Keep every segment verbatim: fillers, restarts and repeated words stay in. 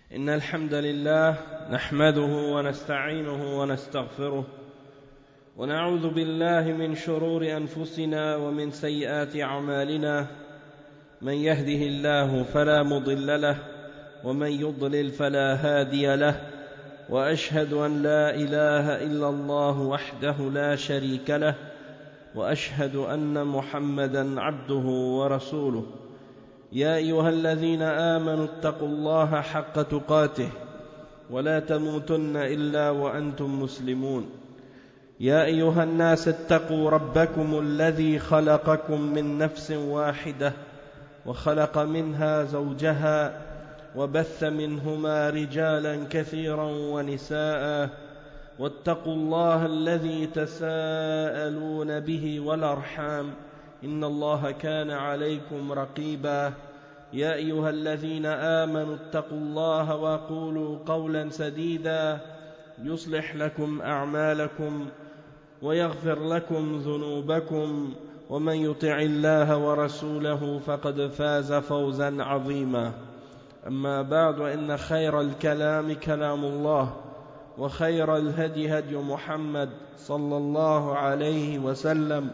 إن الحمد لله نحمده ونستعينه ونستغفره ونعوذ بالله من شرور أنفسنا ومن سيئات أعمالنا من يهده الله فلا مضل له ومن يضلل فلا هادي له وأشهد أن لا إله إلا الله وحده لا شريك له وأشهد أن محمدًا عبده ورسوله يا أيها الذين آمنوا اتقوا الله حق تقاته ولا تموتن إلا وأنتم مسلمون يا أيها الناس اتقوا ربكم الذي خلقكم من نفس واحدة وخلق منها زوجها وبث منهما رجالا كثيرا ونساء واتقوا الله الذي تساءلون به والأرحام إن الله كان عليكم رقيبا يا أيها الذين آمنوا اتقوا الله وقولوا قولا سديدا يصلح لكم أعمالكم ويغفر لكم ذنوبكم ومن يطع الله ورسوله فقد فاز فوزا عظيما أما بعد وإن خير الكلام كلام الله وخير الهدي هدي محمد صلى الله عليه وسلم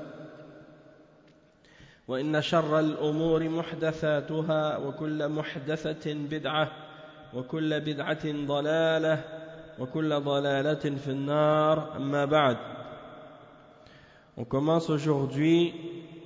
وإن شر الأمور محدثاتها وكل محدثة بدعة وكل بدعة ضلالة وكل ضلالة في النار أما بعد. On commence aujourd'hui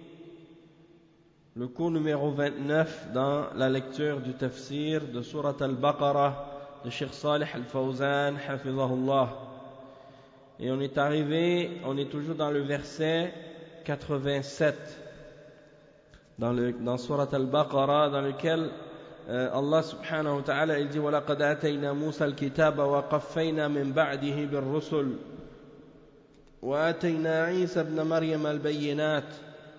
le cours numéro vingt-neuf dans la lecture du tafsir de Surat al-Baqarah de Cheikh Salih al-Fawzan hafizahullah. Et on est arrivé, on est toujours dans le verset quatre-vingt-sept dans le dans Surat al-Baqarah, dans lequel euh, Allah subhanahu wa ta'ala il dit وَلَقَدْ آتَيْنَا مُوسَى الْكِتَابَ وَقَفَّيْنَا مِنْ بَعْدِهِ بِالرُّسُلِ وآتينا عيسى ابن مريم البينات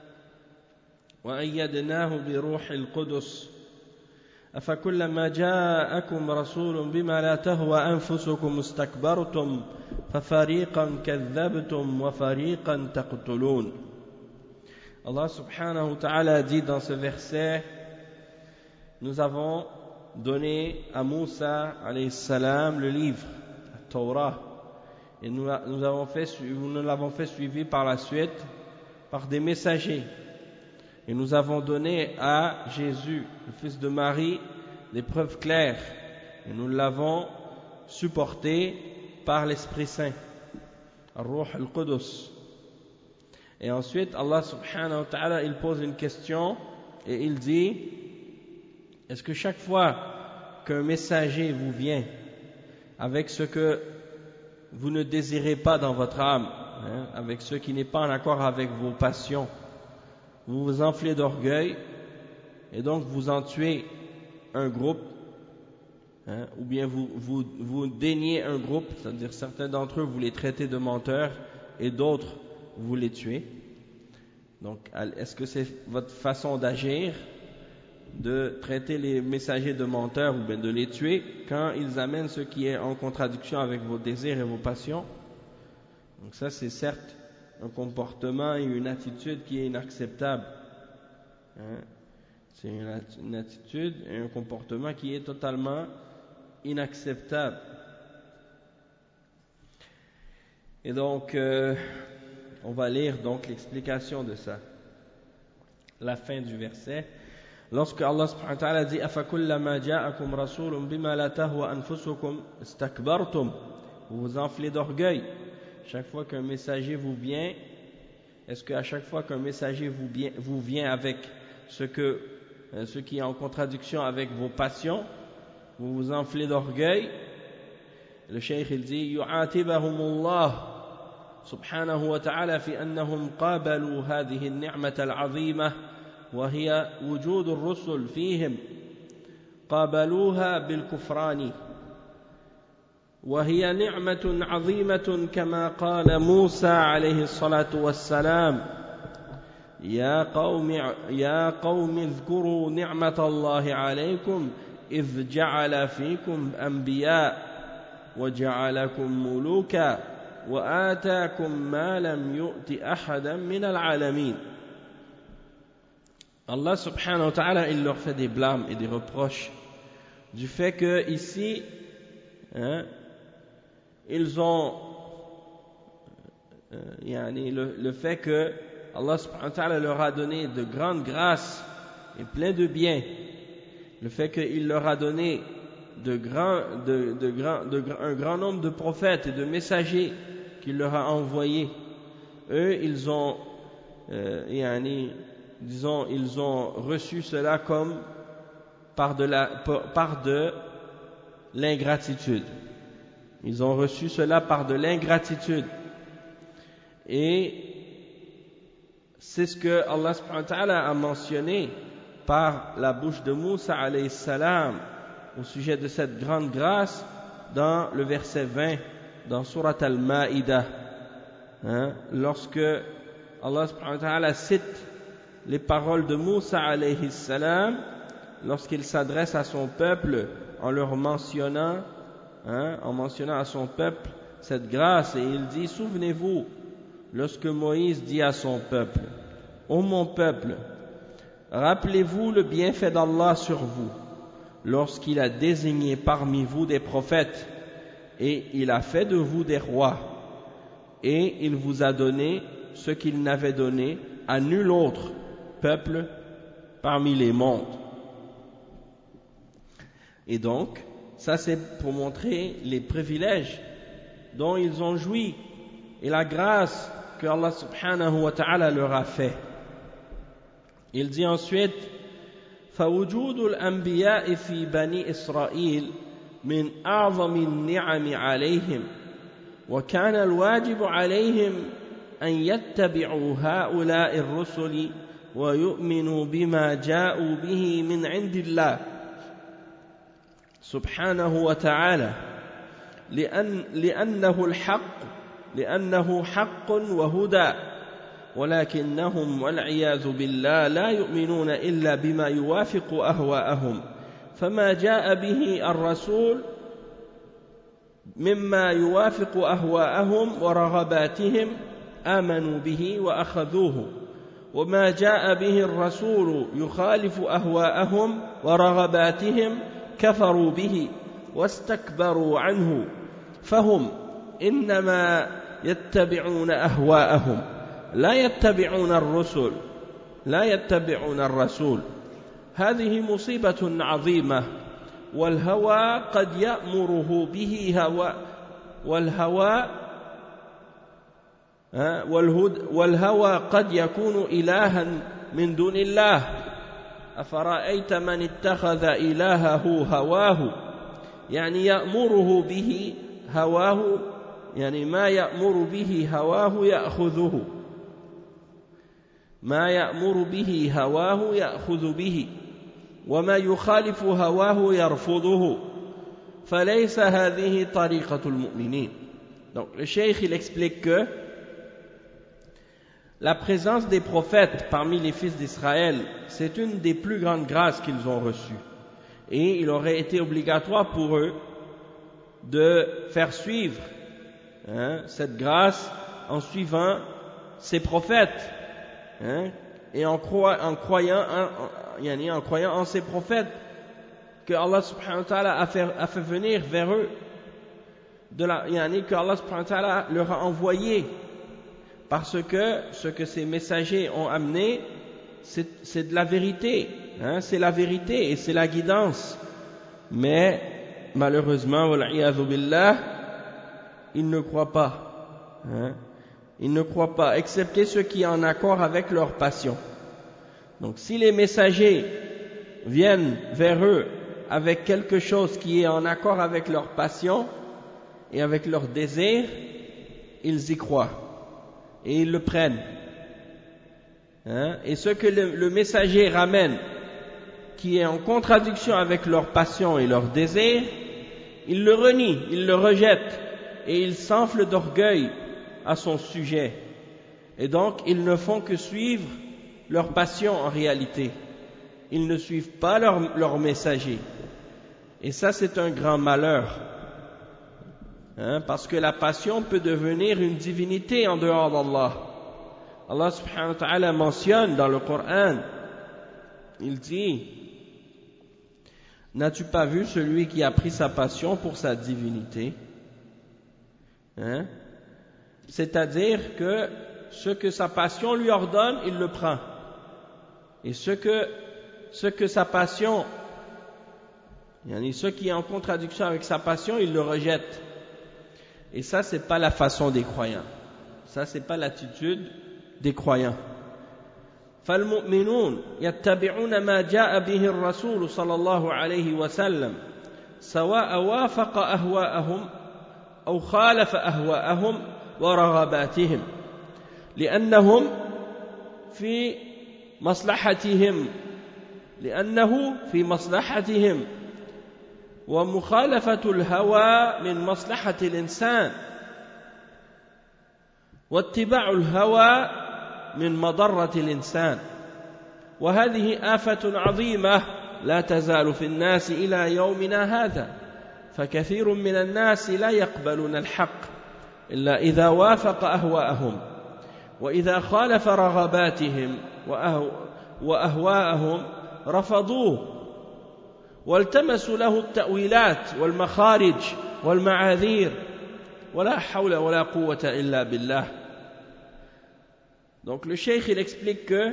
وأيدناه بروح القدس أفكلما جاءكم رسول بما لا تهوى أنفسكم استكبرتم ففريقا كذبتم وفريقا تقتلون. Allah subhanahu wa ta'ala dit dans ce verset: nous avons donné à Moussa alayhi salam le livre, la Torah. Et nous, nous, avons fait, nous l'avons fait suivi par la suite par des messagers. Et nous avons donné à Jésus, le fils de Marie, des preuves claires. Et nous l'avons supporté par l'Esprit Saint, Ar-Ruh al-Qudus. Et ensuite, Allah subhanahu wa ta'ala, il pose une question et il dit: est-ce que chaque fois qu'un messager vous vient avec ce que vous ne désirez pas dans votre âme, hein, avec ce qui n'est pas en accord avec vos passions, vous vous enflez d'orgueil et donc vous en tuez un groupe, hein, ou bien vous, vous, vous déniez un groupe, c'est-à-dire certains d'entre eux vous les traitez de menteurs et d'autres vous les tuez. Donc est-ce que c'est votre façon d'agir de traiter les messagers de menteurs ou bien de les tuer quand ils amènent ce qui est en contradiction avec vos désirs et vos passions? Donc ça, c'est certes un comportement et une attitude qui est inacceptable, hein? C'est une, une attitude et un comportement qui est totalement inacceptable. Et donc euh, on va lire donc l'explication de ça, la fin du verset. Lorsque Allah subhanahu wa ta'ala dit أَفَكُلَّمَا جَاءَكُمْ رَسُولٌ بِمَا لَا تَهْوَى أَنفُسُكُمْ اسْتَكْبَرْتُمْ, vous vous enflez d'orgueil. Chaque fois qu'un messager vous vient, est-ce qu'à chaque fois qu'un messager vous vient, vous vient avec ce, que, ce qui est en contradiction avec vos passions, vous vous enflez d'orgueil? Le cheikh il dit يُعَاتِبَهُمُ اللَّهُ سبحانه وتعالى في أنهم قابلوا هذه النعمة العظيمة وهي وجود الرسل فيهم، قابلوها بالكفران، وهي نعمة عظيمة كما قال موسى عليه الصلاة والسلام: يا قوم يا قوم اذكروا نعمة الله عليكم إذ جعل فيكم أنبياء وجعلكم ملوكا وآتاكم ما لم يؤت أحدا من العالمين. Allah subhanahu wa ta'ala, il leur fait des blâmes et des reproches du fait que ici, hein, ils ont euh, yani le, le fait que Allah subhanahu wa ta'ala leur a donné de grandes grâces et plein de biens, le fait qu'il leur a donné de grands, de, de, grand, de, un grand nombre de prophètes et de messagers qu'il leur a envoyés, eux ils ont euh, yani, disons ils ont reçu cela comme par de la par de l'ingratitude. Ils ont reçu cela par de l'ingratitude. Et c'est ce que Allah subhanahu wa ta'ala a mentionné par la bouche de Moussa alayhi salam au sujet de cette grande grâce dans le verset vingt dans Surat Al-Ma'idah, hein, lorsque Allah subhanahu wa ta'ala cite les paroles de Moussa alayhi salam lorsqu'il s'adresse à son peuple en leur mentionnant, hein, en mentionnant à son peuple cette grâce, et il dit: souvenez-vous lorsque Moïse dit à son peuple: ô mon peuple, rappelez-vous le bienfait d'Allah sur vous lorsqu'il a désigné parmi vous des prophètes et il a fait de vous des rois et il vous a donné ce qu'il n'avait donné à nul autre peuple parmi les mondes. Et donc, ça c'est pour montrer les privilèges dont ils ont joui et la grâce que Allah subhanahu wa ta'ala leur a fait. Il dit ensuite: فوجود الأنبياء في بني إسرائيل من أعظم النعم عليهم وكان الواجب عليهم أن يتبعوا هؤلاء الرسل ويؤمنوا بما جاءوا به من عند الله سبحانه وتعالى لأن لأنه الحق لأنه حق وهدى ولكنهم والعياذ بالله لا يؤمنون إلا بما يوافق أهواءهم فما جاء به الرسول مما يوافق أهواءهم ورغباتهم آمنوا به وأخذوه وما جاء به الرسول يخالف أهواءهم ورغباتهم كفروا به واستكبروا عنه فهم إنما يتبعون أهواءهم لا يتبعون الرسل لا يتبعون الرسول. هذه مصيبة عظيمة والهوى قد يأمره به هوى والهوى والهوى قد يكون إلها من دون الله. أفرأيت من اتخذ إلهه هواه يعني يأمره به هواه يعني ما يأمر به هواه يأخذه ما يأمر به هواه يأخذ به وما يخالف هواه يرفضه فليس هذه طريقة المؤمنين. Donc le cheikh il explique que la présence des prophètes parmi les fils d'Israël, c'est une des plus grandes grâces qu'ils ont reçues. Et il aurait été obligatoire pour eux de faire suivre hein, cette grâce en suivant ces prophètes. Hein, et en, croi, en, croyant, en, en, en croyant en ces prophètes que Allah subhanahu wa ta'ala a fait, a fait venir vers eux, de la, yani, que Allah subhanahu wa ta'ala leur a envoyé, parce que ce que ces messagers ont amené, c'est, c'est de la vérité, hein, c'est la vérité et c'est la guidance. Mais malheureusement, wal'iyadhu billah, ils ne croient pas. Hein. Ils ne croient pas, excepté ceux qui sont en accord avec leur passion. Donc si les messagers viennent vers eux avec quelque chose qui est en accord avec leur passion et avec leur désir, ils y croient et ils le prennent. Hein? Et ce que le, le messager ramène, qui est en contradiction avec leur passion et leur désir, ils le renient, ils le rejettent et ils s'enflent d'orgueil à son sujet. Et donc, ils ne font que suivre leur passion en réalité. Ils ne suivent pas leur, leur messager. Et ça, c'est un grand malheur. Hein, parce que la passion peut devenir une divinité en dehors d'Allah. Allah subhanahu wa ta'ala mentionne dans le Coran, il dit N'as-tu pas vu celui qui a pris sa passion pour sa divinité? Hein? C'est-à-dire que ce que sa passion lui ordonne, il le prend. Et ce que, ce que sa passion, ce qui est en contradiction avec sa passion, il le rejette. Et ça, c'est pas la façon des croyants. Ça, c'est pas l'attitude des croyants. فالمؤمنون يتبعون ما جاء به الرسول صلى الله عليه وسلم سواء وافق أهواءهم أو خالف أهواءهم ورغباتهم لأنهم في مصلحتهم لأنه في مصلحتهم ومخالفة الهوى من مصلحة الإنسان واتباع الهوى من مضرة الإنسان وهذه آفة عظيمة لا تزال في الناس إلى يومنا هذا فكثير من الناس لا يقبلون الحق إلا إذا وافق أهواءهم وإذا خالف رغباتهم وأهواءهم رفضوه والتمسوا له التأويلات والمخارج والمعاذير ولا حول ولا قوة إلا بالله. Donc le cheikh il explique que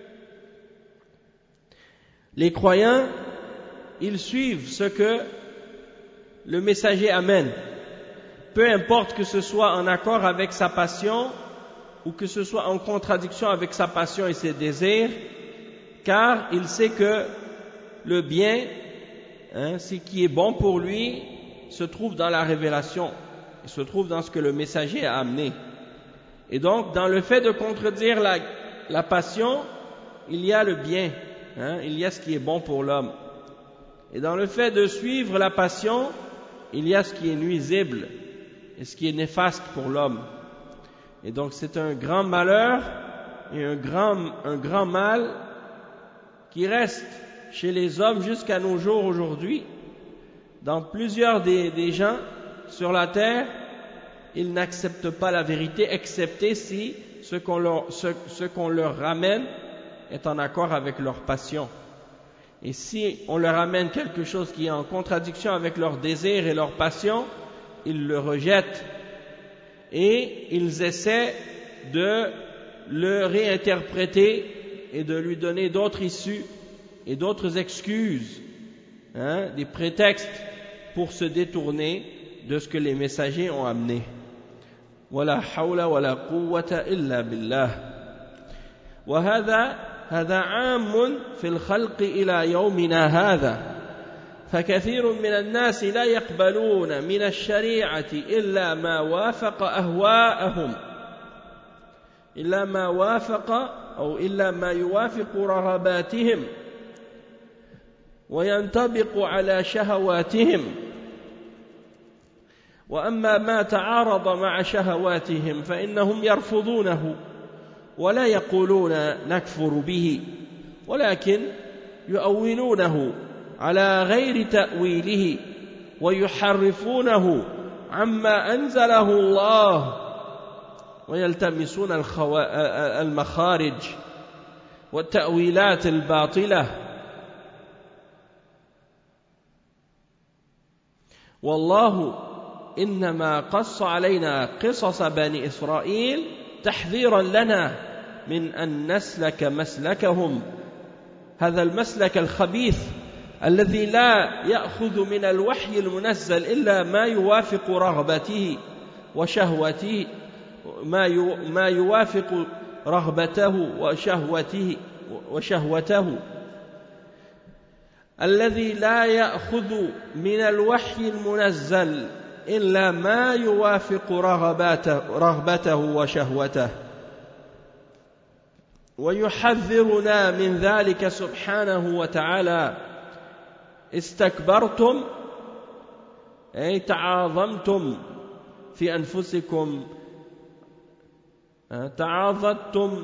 les croyants ils suivent ce que le messager amène, peu importe que ce soit en accord avec sa passion ou que ce soit en contradiction avec sa passion et ses désirs, car il sait que le bien, hein, ce qui est bon pour lui, se trouve dans la révélation, il se trouve dans ce que le messager a amené. Et donc, dans le fait de contredire la, la passion, il y a le bien, hein, il y a ce qui est bon pour l'homme. Et dans le fait de suivre la passion, il y a ce qui est nuisible et ce qui est néfaste pour l'homme. Et donc, c'est un grand malheur et un grand, un grand mal qui reste chez les hommes jusqu'à nos jours aujourd'hui. Dans plusieurs des, des gens sur la terre, ils n'acceptent pas la vérité, excepté si ce qu'on leur, ce, ce qu'on leur ramène est en accord avec leur passion. Et si on leur amène quelque chose qui est en contradiction avec leurs désirs et leurs passions, ils le rejettent et ils essaient de le réinterpréter et de lui donner d'autres issues et d'autres excuses, hein, des prétextes pour se détourner de ce que les messagers ont amené. ولا حول ولا قوة إلا بالله. وهذا هذا عام في الخلق إلى يومنا هذا فكثير من الناس لا يقبلون من الشريعة إلا ما وافق أهواءهم إلا ما وافق أو إلا ما يوافق رغباتهم وينطبق على شهواتهم وأما ما تعارض مع شهواتهم فإنهم يرفضونه ولا يقولون نكفر به ولكن يؤولونه على غير تأويله ويحرفونه عما أنزله الله ويلتمسون المخارج والتأويلات الباطلة. والله إنما قص علينا قصص بني إسرائيل تحذيرا لنا من أن نسلك مسلكهم هذا المسلك الخبيث الذي لا يأخذ من الوحي المنزل إلا ما يوافق رغبته وشهوته ما يوافق رغبته وشهوته وشهوته الذي لا يأخذ من الوحي المنزل إلا ما يوافق رغبته, رغبته وشهوته ويحذرنا من ذلك سبحانه وتعالى. استكبرتم أي تعاظمتم في أنفسكم تعاظمتم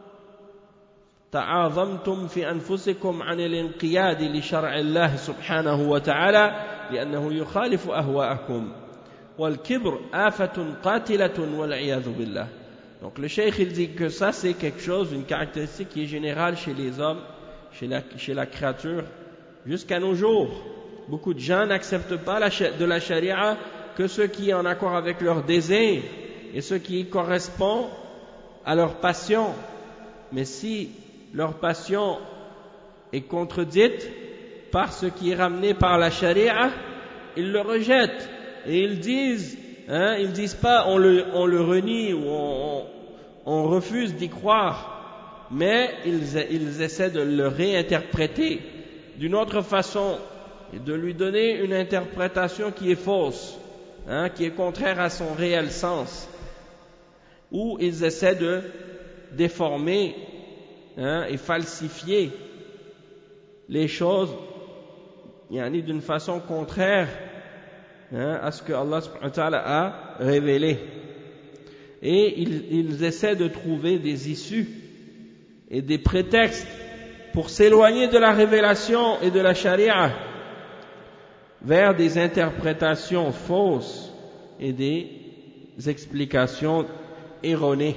تعاظمتم في أنفسكم عن الانقياد لشرع الله سبحانه وتعالى لأنه يخالف أهواءكم والكبر آفة قاتلة والعياذ بالله. Donc le cheikh il dit que ça c'est quelque chose, une caractéristique qui est générale chez les hommes, chez la, chez la créature jusqu'à nos jours. beaucoup de gens n'acceptent pas la, de la charia que ce qui est en accord avec leur désir et ce qui correspond à leur passion. Mais si leur passion est contredite par ce qui est ramené par la charia, ils le rejettent et ils disent, hein, ils disent pas on le, on le renie ou on, on, on refuse d'y croire, mais ils, ils essaient de le réinterpréter d'une autre façon et de lui donner une interprétation qui est fausse, hein, qui est contraire à son réel sens, ou ils essaient de déformer, hein, et falsifier les choses yani, d'une façon contraire, hein, à ce que Allah subhanahu wa ta'ala a révélé. Et ils, ils essaient de trouver des issues et des prétextes pour s'éloigner de la révélation et de la charia vers des interprétations fausses et des explications erronées.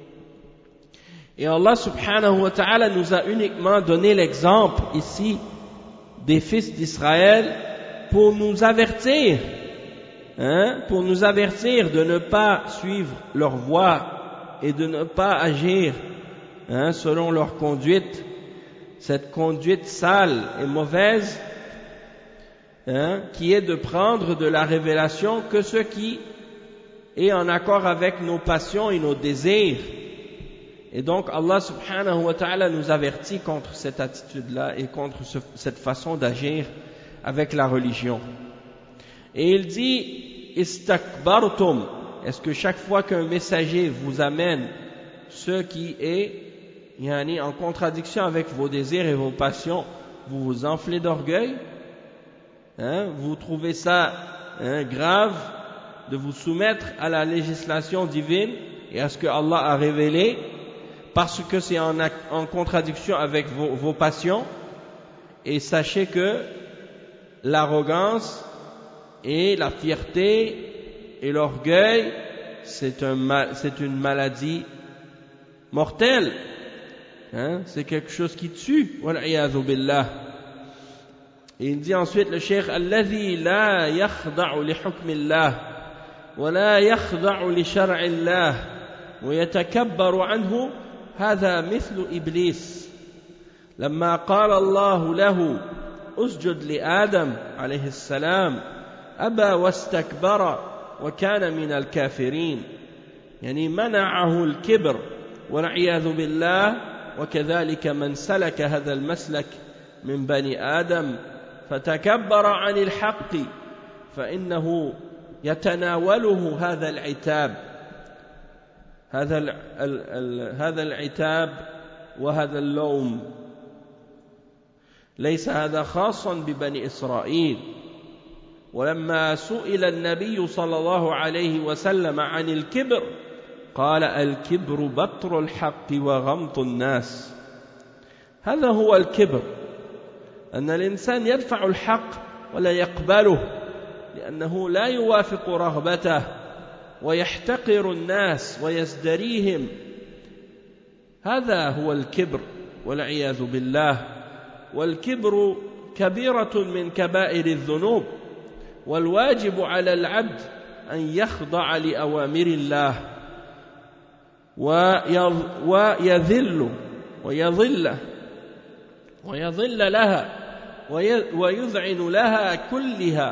Et Allah subhanahu wa ta'ala nous a uniquement donné l'exemple ici des fils d'Israël pour nous avertir, hein, pour nous avertir de ne pas suivre leur voie et de ne pas agir, hein, selon leur conduite, cette conduite sale et mauvaise, hein, qui est de prendre de la révélation que ce qui est en accord avec nos passions et nos désirs. Et donc Allah subhanahu wa ta'ala nous avertit contre cette attitude-là et contre ce, cette façon d'agir avec la religion. Et il dit istakbartum, est-ce que chaque fois qu'un messager vous amène ce qui est yani, en contradiction avec vos désirs et vos passions, vous vous enflez d'orgueil, hein, vous trouvez ça, hein, grave de vous soumettre à la législation divine et à ce que Allah a révélé parce que c'est en, en contradiction avec vos, vos passions. Et sachez que l'arrogance et la fierté et l'orgueil, c'est un, c'est une maladie mortelle, hein, c'est quelque chose qui tue. Wal'iyadhu billah. Et il dit ensuite le cheikh alladhi la yakhda'u li hukmillah wa la yakhda'u li shar'illah wa yatakabbaru anhu هذا مثل إبليس لما قال الله له اسجد لآدم عليه السلام أبى واستكبر وكان من الكافرين يعني منعه الكبر والعياذ بالله وكذلك من سلك هذا المسلك من بني آدم فتكبر عن الحق فإنه يتناوله هذا العتاب هذا ال ال ال هذا العتاب وهذا اللوم ليس هذا خاصا ببني إسرائيل. ولما سئل النبي صلى الله عليه وسلم عن الكبر قال الكبر بطر الحق وغمط الناس. هذا هو الكبر، أن الإنسان يدفع الحق ولا يقبله لأنه لا يوافق رغبته ويحتقر الناس ويزدريهم. هذا هو الكبر والعياذ بالله. والكبر كبيرة من كبائر الذنوب، والواجب على العبد أن يخضع لأوامر الله ويذل ويضل ويضل لها ويذعن لها كلها.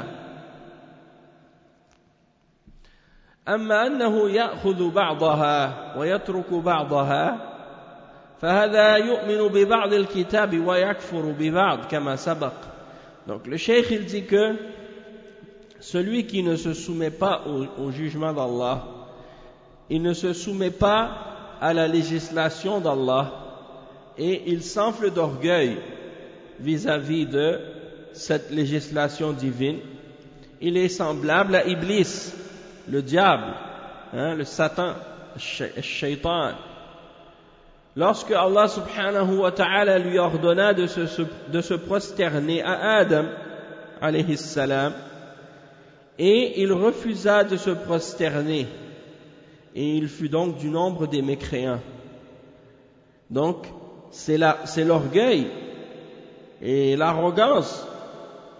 أما أنه يأخذ بعضها ويترك بعضها فهذا يؤمن ببعض الكتاب ويكفر ببعض كما سبق. Donc le cheikh il dit que celui qui ne se soumet pas au, au jugement d'Allah, il ne se soumet pas à la législation d'Allah et il s'enfle d'orgueil vis-à-vis de cette législation divine, il est semblable à Iblis, le diable, hein, le Satan, le shaitan. Lorsque Allah subhanahu wa ta'ala lui ordonna de se, de se prosterner à Adam alayhi salam, et il refusa de se prosterner, et il fut donc du nombre des mécréants. Donc c'est la, c'est l'orgueil et l'arrogance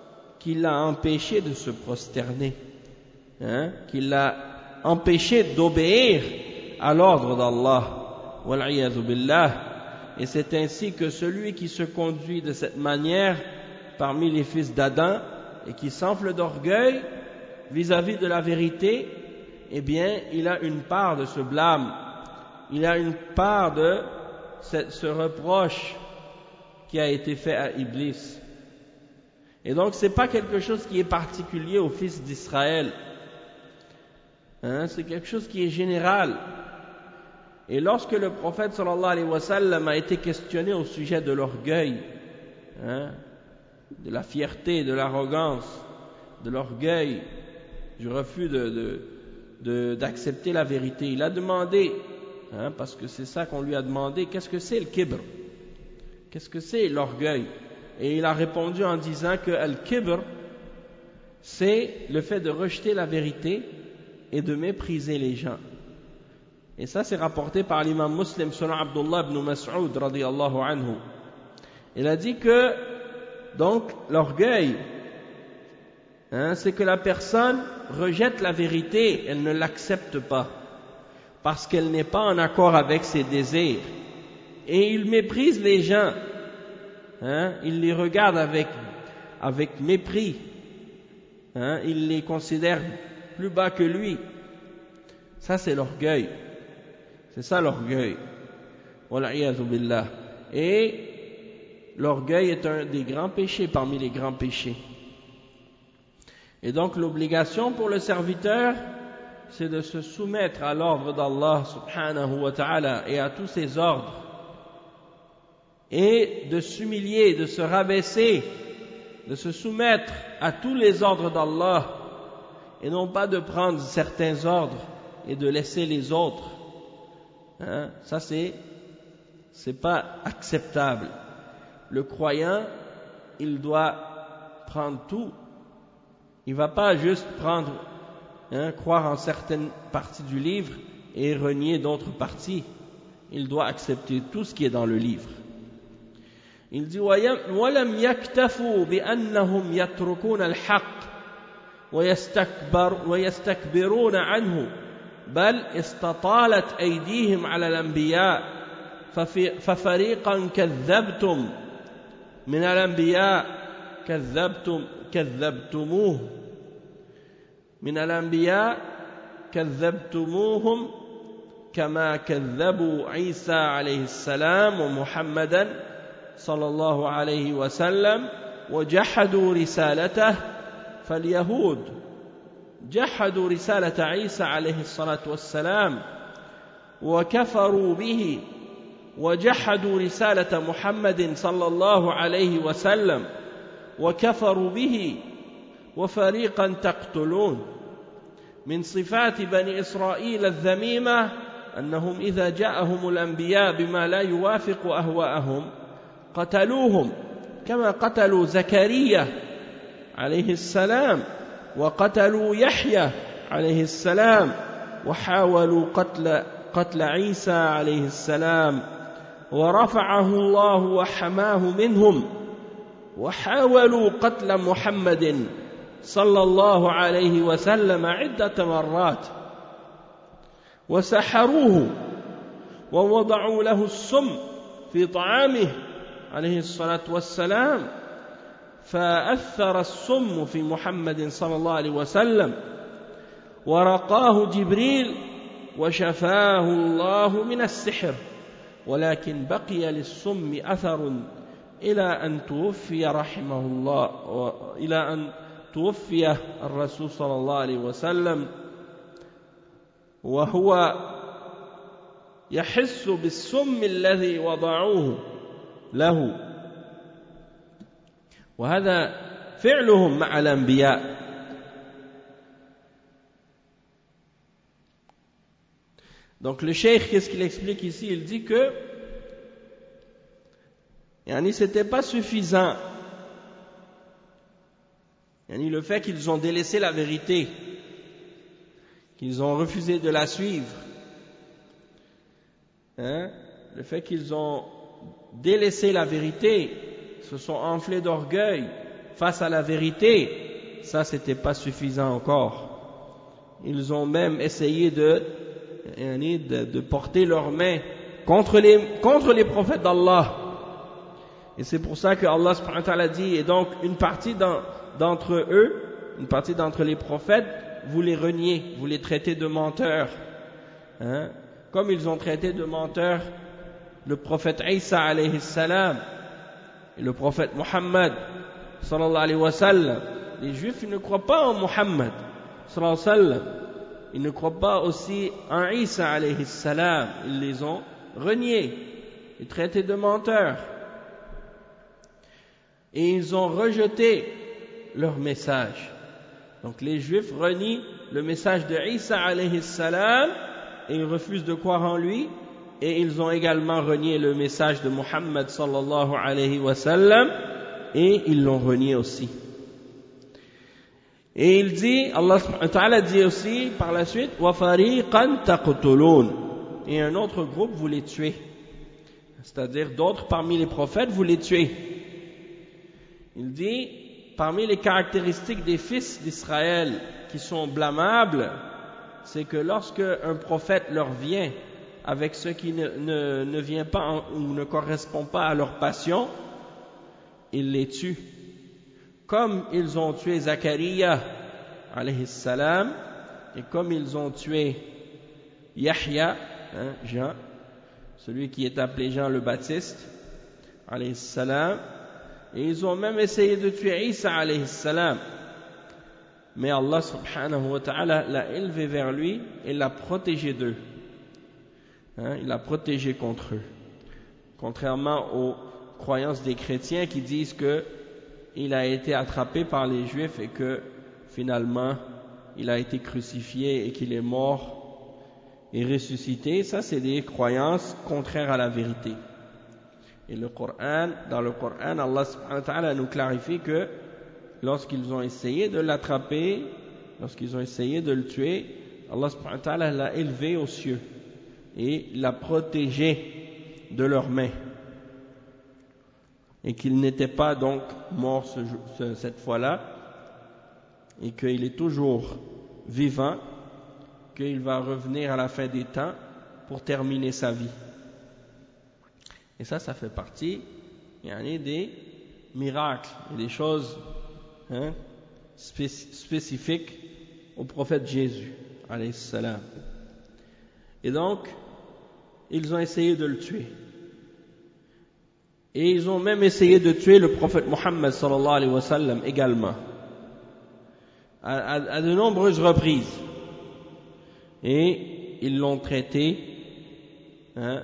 qui l'a empêché de se prosterner, hein, qui l'a empêché d'obéir à l'ordre d'Allah. Wal'iyadhu billah. Et c'est ainsi que celui qui se conduit de cette manière parmi les fils d'Adam et qui s'enfle d'orgueil vis-à-vis de la vérité, eh bien, il a une part de ce blâme, il a une part de ce, ce reproche qui a été fait à Iblis. Et donc, ce n'est pas quelque chose qui est particulier aux fils d'Israël, hein, c'est quelque chose qui est général. Et lorsque le prophète sallallahu alayhi wa sallam a été questionné au sujet de l'orgueil, hein, de la fierté, de l'arrogance, de l'orgueil, du refus de, de, de, d'accepter la vérité, il a demandé, hein, parce que c'est ça qu'on lui a demandé, qu'est-ce que c'est le kibr? Qu'est-ce que c'est l'orgueil? Et il a répondu en disant que al-kibr, c'est le fait de rejeter la vérité et de mépriser les gens. Et ça, c'est rapporté par l'imam Muslim selon Abdullah ibn Mas'ud radiyallahu anhu. Il a dit que, donc, l'orgueil, hein, c'est que la personne rejette la vérité, elle ne l'accepte pas, parce qu'elle n'est pas en accord avec ses désirs. Et il méprise les gens, hein, il les regarde avec, avec mépris, hein, il les considère plus bas que lui. Ça, c'est l'orgueil. C'est ça l'orgueil. Wal'iyadhu billah. Et l'orgueil est un des grands péchés parmi les grands péchés. Et donc l'obligation pour le serviteur, c'est de se soumettre à l'ordre d'Allah subhanahu wa ta'ala et à tous ses ordres, et de s'humilier, de se rabaisser, de se soumettre à tous les ordres d'Allah, et non pas de prendre certains ordres et de laisser les autres. Hein? Ça, c'est, c'est pas acceptable. Le croyant, il doit prendre tout. Il ne va pas juste prendre, hein, croire en certaines parties du livre et renier d'autres parties. Il doit accepter tout ce qui est dans le livre. Il dit وَلَمْ يَكْتَفُوا بِأَنَّهُمْ يَتْرُكُونَ الْحَقِّ وَيَسْتَكْبِرُونَ عَنْهُ بل استطالت أيديهم على الأنبياء ففريقا كذبتم من الأنبياء كذبتم كذبتموه من الأنبياء كذبتموهم كما كذبوا عيسى عليه السلام ومحمدا صلى الله عليه وسلم وجحدوا رسالته فاليهود جحدوا رسالة عيسى عليه الصلاة والسلام وكفروا به وجحدوا رسالة محمد صلى الله عليه وسلم وكفروا به وفريقا تقتلون. من صفات بني إسرائيل الذميمة أنهم إذا جاءهم الأنبياء بما لا يوافق أهواءهم قتلوهم كما قتلوا زكريا عليه السلام وقتلوا يحيى عليه السلام وحاولوا قتل قتل عيسى عليه السلام ورفعه الله وحماه منهم وحاولوا قتل محمد صلى الله عليه وسلم عدة مرات وسحروه ووضعوا له السم في طعامه عليه الصلاة والسلام فأثر السم في محمد صلى الله عليه وسلم ورقاه جبريل وشفاه الله من السحر ولكن بقي للسم أثر إلى أن توفي رحمه الله إلى أن توفي الرسول صلى الله عليه وسلم وهو يحس بالسم الذي وضعوه له وهذا فعلهم مع الأنبياء. Donc le cheikh, qu'est-ce qu'il explique ici? Il dit que yani, c'était pas suffisant, yani, le fait qu'ils ont délaissé la vérité, qu'ils ont refusé de la suivre, hein? Le fait qu'ils ont délaissé la vérité, se sont enflés d'orgueil, face à la vérité, ça c'était pas suffisant encore. Ils ont même essayé de, de, de porter leurs mains contre les, contre les prophètes d'Allah. Et c'est pour ça que Allah subhanahu wa ta'ala dit, et donc une partie d'entre eux, une partie d'entre les prophètes, vous les reniez, vous les traitez de menteurs. Hein? Comme ils ont traité de menteurs le prophète Isa alayhi salam et le prophète Muhammad sallallahu alayhi wa sallam. Les juifs, ils ne croient pas en Muhammad sallallahu alayhi wa sallam. Ils ne croient pas aussi en Isa alayhi salam. Ils les ont reniés et traités de menteurs. Et ils ont rejeté leur message. Donc les juifs renient le message de Isa alayhi salam et ils refusent de croire en lui, et ils ont également renié le message de Muhammad sallallahu alayhi wa sallam, et ils l'ont renié aussi. Et il dit, Allah subhanahu wa ta'ala dit aussi par la suite, wa fariqan taqtulun, et un autre groupe vous les tuez, c'est-à-dire d'autres parmi les prophètes vous les tuez. Il dit, parmi les caractéristiques des fils d'Israël qui sont blâmables, c'est que lorsque un prophète leur vient avec ce qui ne, ne, ne vient pas en, ou ne correspond pas à leur passion, ils les tuent. Comme ils ont tué Zacharia alayhi salam, et comme ils ont tué Yahya, hein, Jean, celui qui est appelé Jean le Baptiste alayhi salam, et ils ont même essayé de tuer Isa alayhi salam. Mais Allah subhanahu wa ta'ala l'a élevé vers lui et l'a protégé d'eux. Hein, il l'a protégé contre eux. Contrairement aux croyances des chrétiens qui disent que il a été attrapé par les juifs et que finalement il a été crucifié et qu'il est mort et ressuscité. Ça, c'est des croyances contraires à la vérité. Et le Coran, dans le Coran, Allah subhanahu wa ta'ala nous clarifie que lorsqu'ils ont essayé de l'attraper, lorsqu'ils ont essayé de le tuer, Allah subhanahu wa ta'ala l'a élevé aux cieux et l'a protégé de leurs mains. Et qu'il n'était pas donc mort ce, ce, cette fois-là, et qu'il est toujours vivant, qu'il va revenir à la fin des temps pour terminer sa vie. Et ça, ça fait partie, il y en a des miracles et des choses hein, spécifiques au prophète Jésus, alayhi salam. Et donc, ils ont essayé de le tuer. Et ils ont même essayé de tuer le prophète Muhammad sallallahu alayhi wa sallam également, à, à, à de nombreuses reprises. Et ils l'ont traité hein,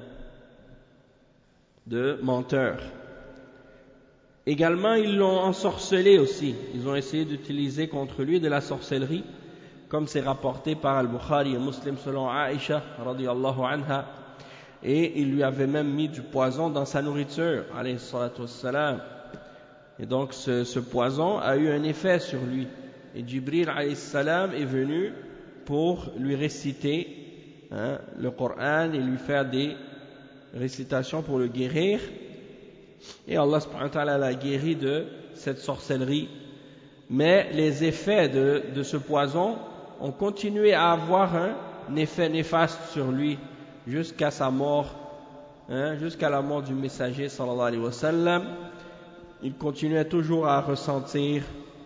de menteur. Également, ils l'ont ensorcelé aussi. Ils ont essayé d'utiliser contre lui de la sorcellerie, comme c'est rapporté par Al-Bukhari et Muslim selon Aïcha radiyallahu anha. Et il lui avait même mis du poison dans sa nourriture, alayhi salatu wassalam. Et donc ce, ce poison a eu un effet sur lui. Et Jibril alayhi salam est venu pour lui réciter hein, le Coran et lui faire des récitations pour le guérir. Et Allah subhanahu wa ta'ala l'a guéri de cette sorcellerie. Mais les effets de, de ce poison ont continué à avoir un effet néfaste sur lui jusqu'à sa mort, hein, jusqu'à la mort du messager sallallahu alayhi wa sallam. Il continuait toujours à ressentir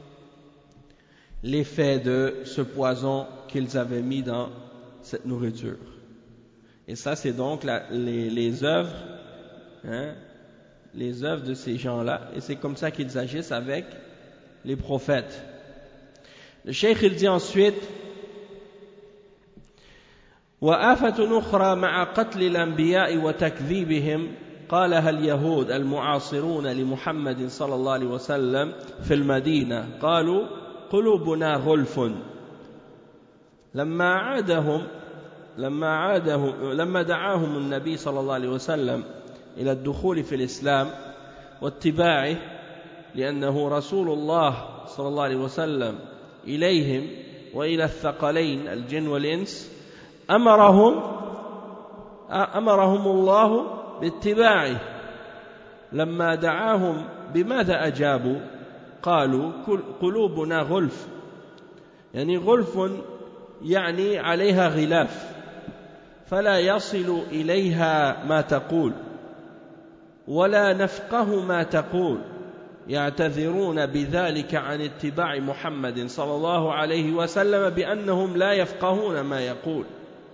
l'effet de ce poison qu'ils avaient mis dans cette nourriture. Et ça, c'est donc la, les, les œuvres, hein, les œuvres de ces gens-là. Et c'est comme ça qu'ils agissent avec les prophètes. Le cheikh, il dit ensuite, وآفة أخرى مع قتل الأنبياء وتكذيبهم قالها اليهود المعاصرون لمحمد صلى الله عليه وسلم في المدينة قالوا قلوبنا غلف لما عادهم لما عادهم لما دعاهم النبي صلى الله عليه وسلم إلى الدخول في الإسلام واتباعه لأنه رسول الله صلى الله عليه وسلم إليهم وإلى الثقلين الجن والإنس أمرهم أمرهم الله باتباعه لما دعاهم بماذا أجابوا قالوا قلوبنا غلف يعني غلف يعني عليها غلاف فلا يصل إليها ما تقول ولا نفقه ما تقول يعتذرون بذلك عن اتباع محمد صلى الله عليه وسلم بأنهم لا يفقهون ما يقول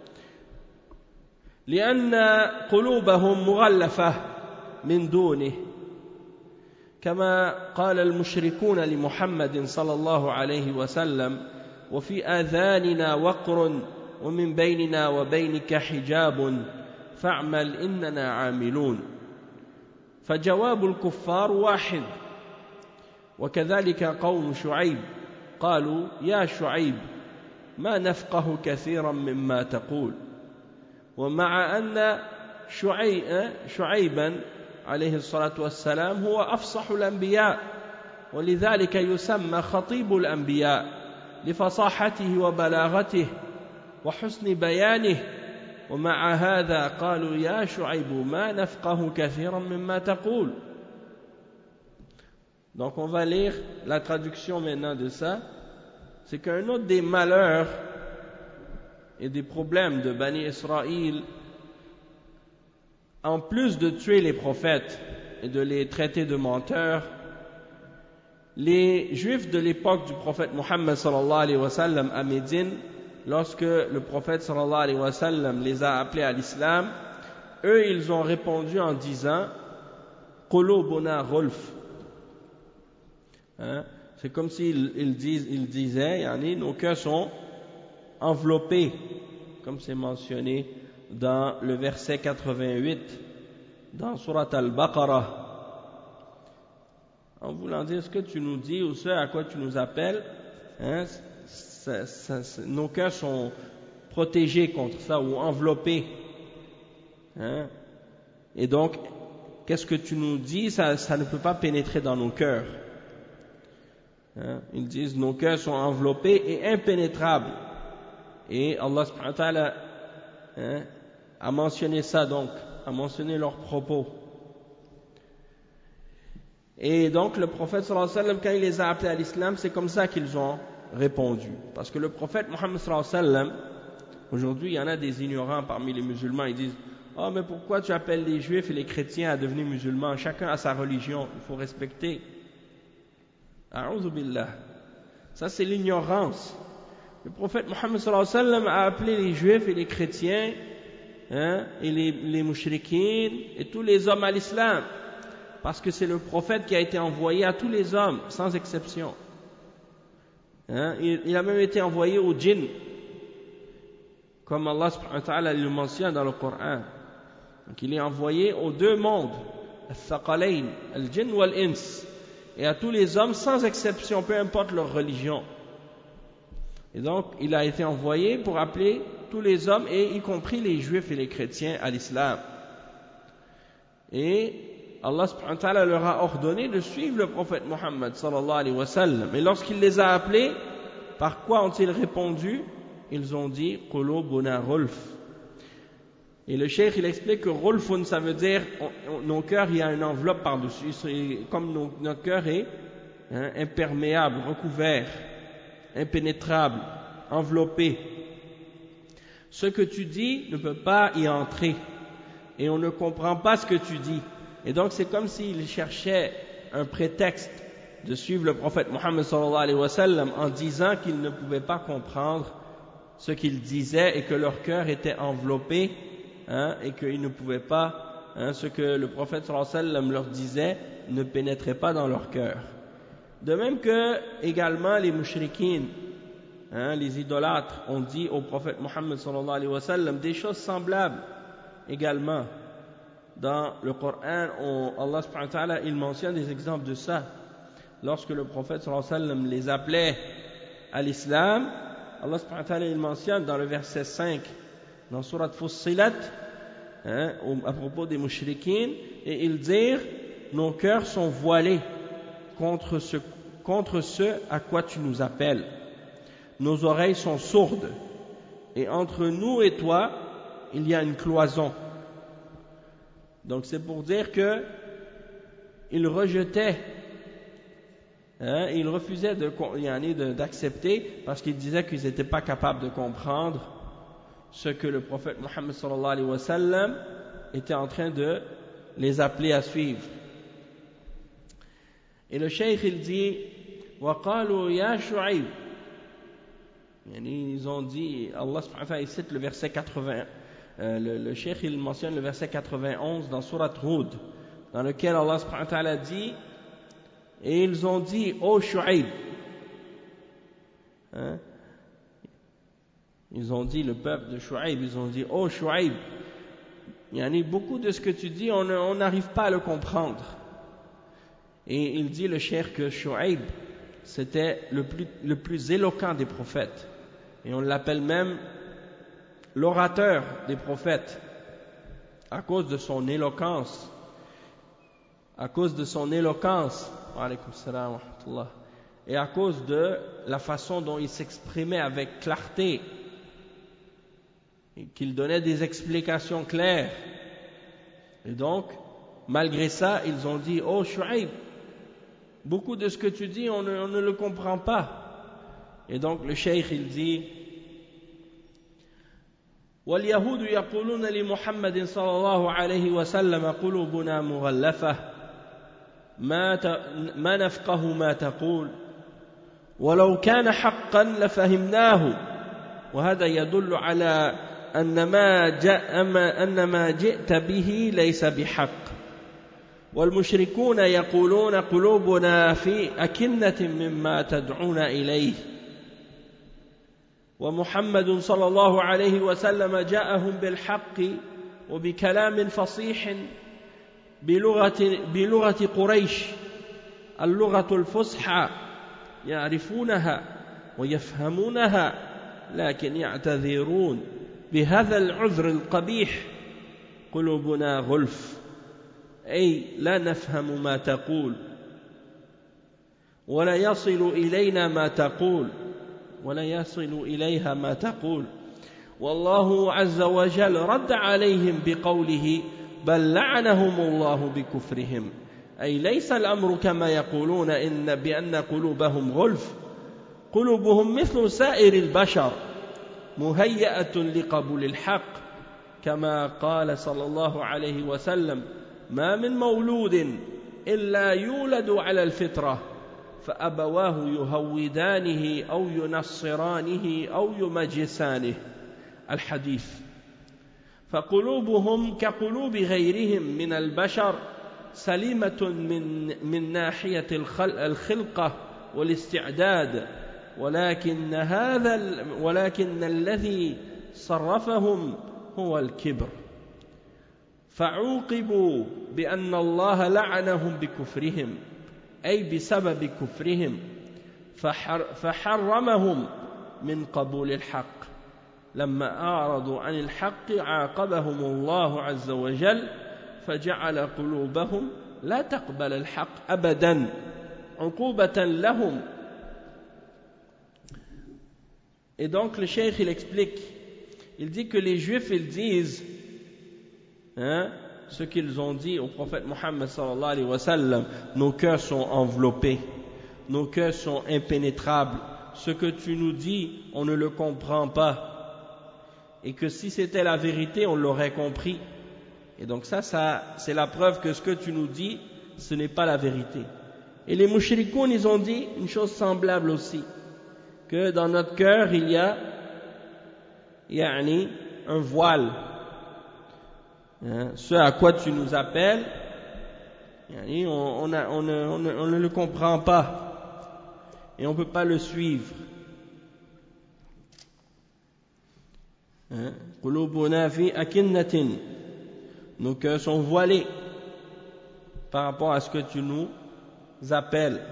لأن قلوبهم مغلفة من دونه كما قال المشركون لمحمد صلى الله عليه وسلم وفي آذاننا وقر ومن بيننا وبينك حجاب فاعمل إننا عاملون فجواب الكفار واحد وكذلك قوم شعيب قالوا يا شعيب ما نفقه كثيرا مما تقول ومع أن شعيبا عليه الصلاة والسلام هو أفصح الأنبياء ولذلك يسمى خطيب الأنبياء لفصاحته وبلاغته وحسن بيانه ومع هذا قالوا يا شعيب ما نفقه كثيرا مما تقول. Donc on va lire la traduction maintenant de ça. C'est qu'un autre des malheurs et des problèmes de Bani Israël, en plus de tuer les prophètes et de les traiter de menteurs, les Juifs de l'époque du prophète Mohammed sallallahu alayhi wa sallam à Médine, lorsque le prophète sallallahu alayhi wa sallam les a appelés à l'islam, eux ils ont répondu en disant Qulubuna ghulf. Hein? C'est comme s'ils ils disent, ils disaient, yani, nos cœurs sont enveloppés, comme c'est mentionné dans le verset quatre-vingt-huit, dans Surat Al-Baqarah, en voulant dire ce que tu nous dis ou ce à quoi tu nous appelles, hein, ça, ça, ça, nos cœurs sont protégés contre ça ou enveloppés. Hein? Et donc, qu'est-ce que tu nous dis, ça, ça ne peut pas pénétrer dans nos cœurs. Hein? Ils disent nos cœurs sont enveloppés et impénétrables. Et Allah subhanahu wa ta'ala hein, a mentionné ça donc, a mentionné leurs propos. Et donc le prophète sallallahu alayhi wa sallam, quand il les a appelés à l'islam, c'est comme ça qu'ils ont répondu. Parce que le prophète Mohammed sallallahu alayhi wa sallam, aujourd'hui il y en a des ignorants parmi les musulmans, ils disent « Oh mais pourquoi tu appelles les juifs et les chrétiens à devenir musulmans? Chacun a sa religion, il faut respecter. » A'udhu billah. Ça c'est l'ignorance. Le prophète Mohammed sallallahu alayhi wa sallam a appelé les juifs et les chrétiens hein, et les, les mushrikines et tous les hommes à l'islam. Parce que c'est le prophète qui a été envoyé à tous les hommes, sans exception. Hein, il, il a même été envoyé aux djinns, comme Allah subhanahu wa ta'ala le mentionne dans le Coran. Donc il est envoyé aux deux mondes, al-thaqalayn, al-jinn wal-ins, et à tous les hommes, sans exception, peu importe leur religion. Et donc il a été envoyé pour appeler tous les hommes, et y compris les juifs et les chrétiens, à l'islam. Et Allah subhanahu wa ta'ala leur a ordonné de suivre le prophète Mohammed sallallahu alayhi wa sallam. Et lorsqu'il les a appelés, par quoi ont-ils répondu? Ils ont dit Qulubuna ghulf. Et le cheikh il explique que ghulfun ça veut dire on, on, nos cœurs il y a une enveloppe par-dessus, comme nos, notre cœur est hein, imperméable, recouvert, impénétrable, enveloppé. Ce que tu dis ne peut pas y entrer et on ne comprend pas ce que tu dis. Et donc c'est comme s'ils cherchaient un prétexte de suivre le prophète Mohammed sallallahu alayhi wa sallam en disant qu'ils ne pouvaient pas comprendre ce qu'il disait et que leur cœur était enveloppé hein, et qu'ils ne pouvaient pas, hein, ce que le prophète sallallahu alayhi wa sallam leur disait ne pénétrait pas dans leur cœur. De même que également les mushrikines, hein, les idolâtres ont dit au prophète Mohammed sallallahu alayhi wa sallam des choses semblables également. Dans le Coran, on, Allah subhanahu wa ta'ala, il mentionne des exemples de ça. Lorsque le prophète sallallahu alayhi wa sallam les appelait à l'islam, Allah subhanahu wa ta'ala, il mentionne dans le verset cinq, dans Surat Fussilat, hein, à propos des mushrikines, et il dit, nos cœurs sont voilés contre ce, contre ce à quoi tu nous appelles. Nos oreilles sont sourdes, et entre nous et toi, il y a une cloison. Donc c'est pour dire que ils rejetaient hein, ils refusaient de, de, d'accepter parce qu'ils disaient qu'ils n'étaient pas capables de comprendre ce que le prophète Mohammed sallallahu alayhi wa sallam était en train de les appeler à suivre. Et le cheikh il dit وَقَالُوا يَا شُعَيْبُ, ils ont dit, Allah subhanahu wa ta'ala il cite le verset quatre-vingts, euh, le, le cheikh il mentionne le verset quatre-vingt-onze dans Surat Hud, dans lequel Allah subhanahu wa ta'ala dit, et ils ont dit ô Shu'aib, hein? Ils ont dit, le peuple de Shu'aib, ils ont dit ô Shu'aib, il y en a beaucoup de ce que tu dis, on n'arrive pas à le comprendre. Et il dit le cheikh que Shu'aib c'était le plus, le plus éloquent des prophètes, et on l'appelle même l'orateur des prophètes à cause de son éloquence, à cause de son éloquence, alaykoum salam wa rahmatullah, et à cause de la façon dont il s'exprimait avec clarté, et qu'il donnait des explications claires. Et donc, malgré ça, ils ont dit, oh Shu'aib, beaucoup de ce que tu dis, on ne, on ne le comprend pas. Et donc le cheikh il dit, وَالْيَهُودُ يَقُولُونَ لِمُحَمَّدٍ صَلَى اللَّهُ عَلَيْهِ وَسَلَّمَ قُلُوبُنَا مُغَلَّفَةٌ ما نفقه ما تقول ولو كان حقا لفهمناه وهذا يدل على أن ما جاء أن ما جئت به ليس بحق والمشركون يقولون قلوبنا في أكنة مما تدعون إليه ومحمد صلى الله عليه وسلم جاءهم بالحق وبكلام فصيح بلغة, بلغة قريش اللغة الفصحى يعرفونها ويفهمونها لكن يعتذرون بهذا العذر القبيح قلوبنا غلف أي لا نفهم ما تقول ولا يصل إلينا ما تقول ولا يصل إليها ما تقول والله عز وجل رد عليهم بقوله بل لعنهم الله بكفرهم أي ليس الأمر كما يقولون إن بأن قلوبهم غلف قلوبهم مثل سائر البشر مهيئة لقبول الحق كما قال صلى الله عليه وسلم ما من مولود إلا يولد على الفطرة فأبواه يهودانه أو ينصرانه أو يمجسانه الحديث فقلوبهم كقلوب غيرهم من البشر سليمة من, من ناحية الخلقة والاستعداد ولكن, هذا ولكن الذي صرفهم هو الكبر فعوقبوا بأن الله لعنهم بكفرهم أي بسبب كفرهم فحر فحرمهم من قبول الحق لما أعرضوا عن الحق عاقبهم الله عز وجل فجعل قلوبهم لا تقبل الحق أبدا عقوبة لهم. Et donc le cheikh il explique, il dit que les juifs ils disent hein, ce qu'ils ont dit au prophète Mohammed sallallahu alayhi wa sallam, nos cœurs sont enveloppés, nos cœurs sont impénétrables, ce que tu nous dis on ne le comprend pas, et que si c'était la vérité on l'aurait compris. Et donc ça, ça c'est la preuve que ce que tu nous dis ce n'est pas la vérité. Et les mushrikoun ils ont dit une chose semblable aussi, que dans notre cœur il y a yani, un voile, hein, ce à quoi tu nous appelles yani, on, on, a, on, ne, on, ne, on ne le comprend pas et on ne peut pas le suivre. Qulubuna fi akinnatin, nos cœurs sont voilés par rapport à ce que tu nous appelles.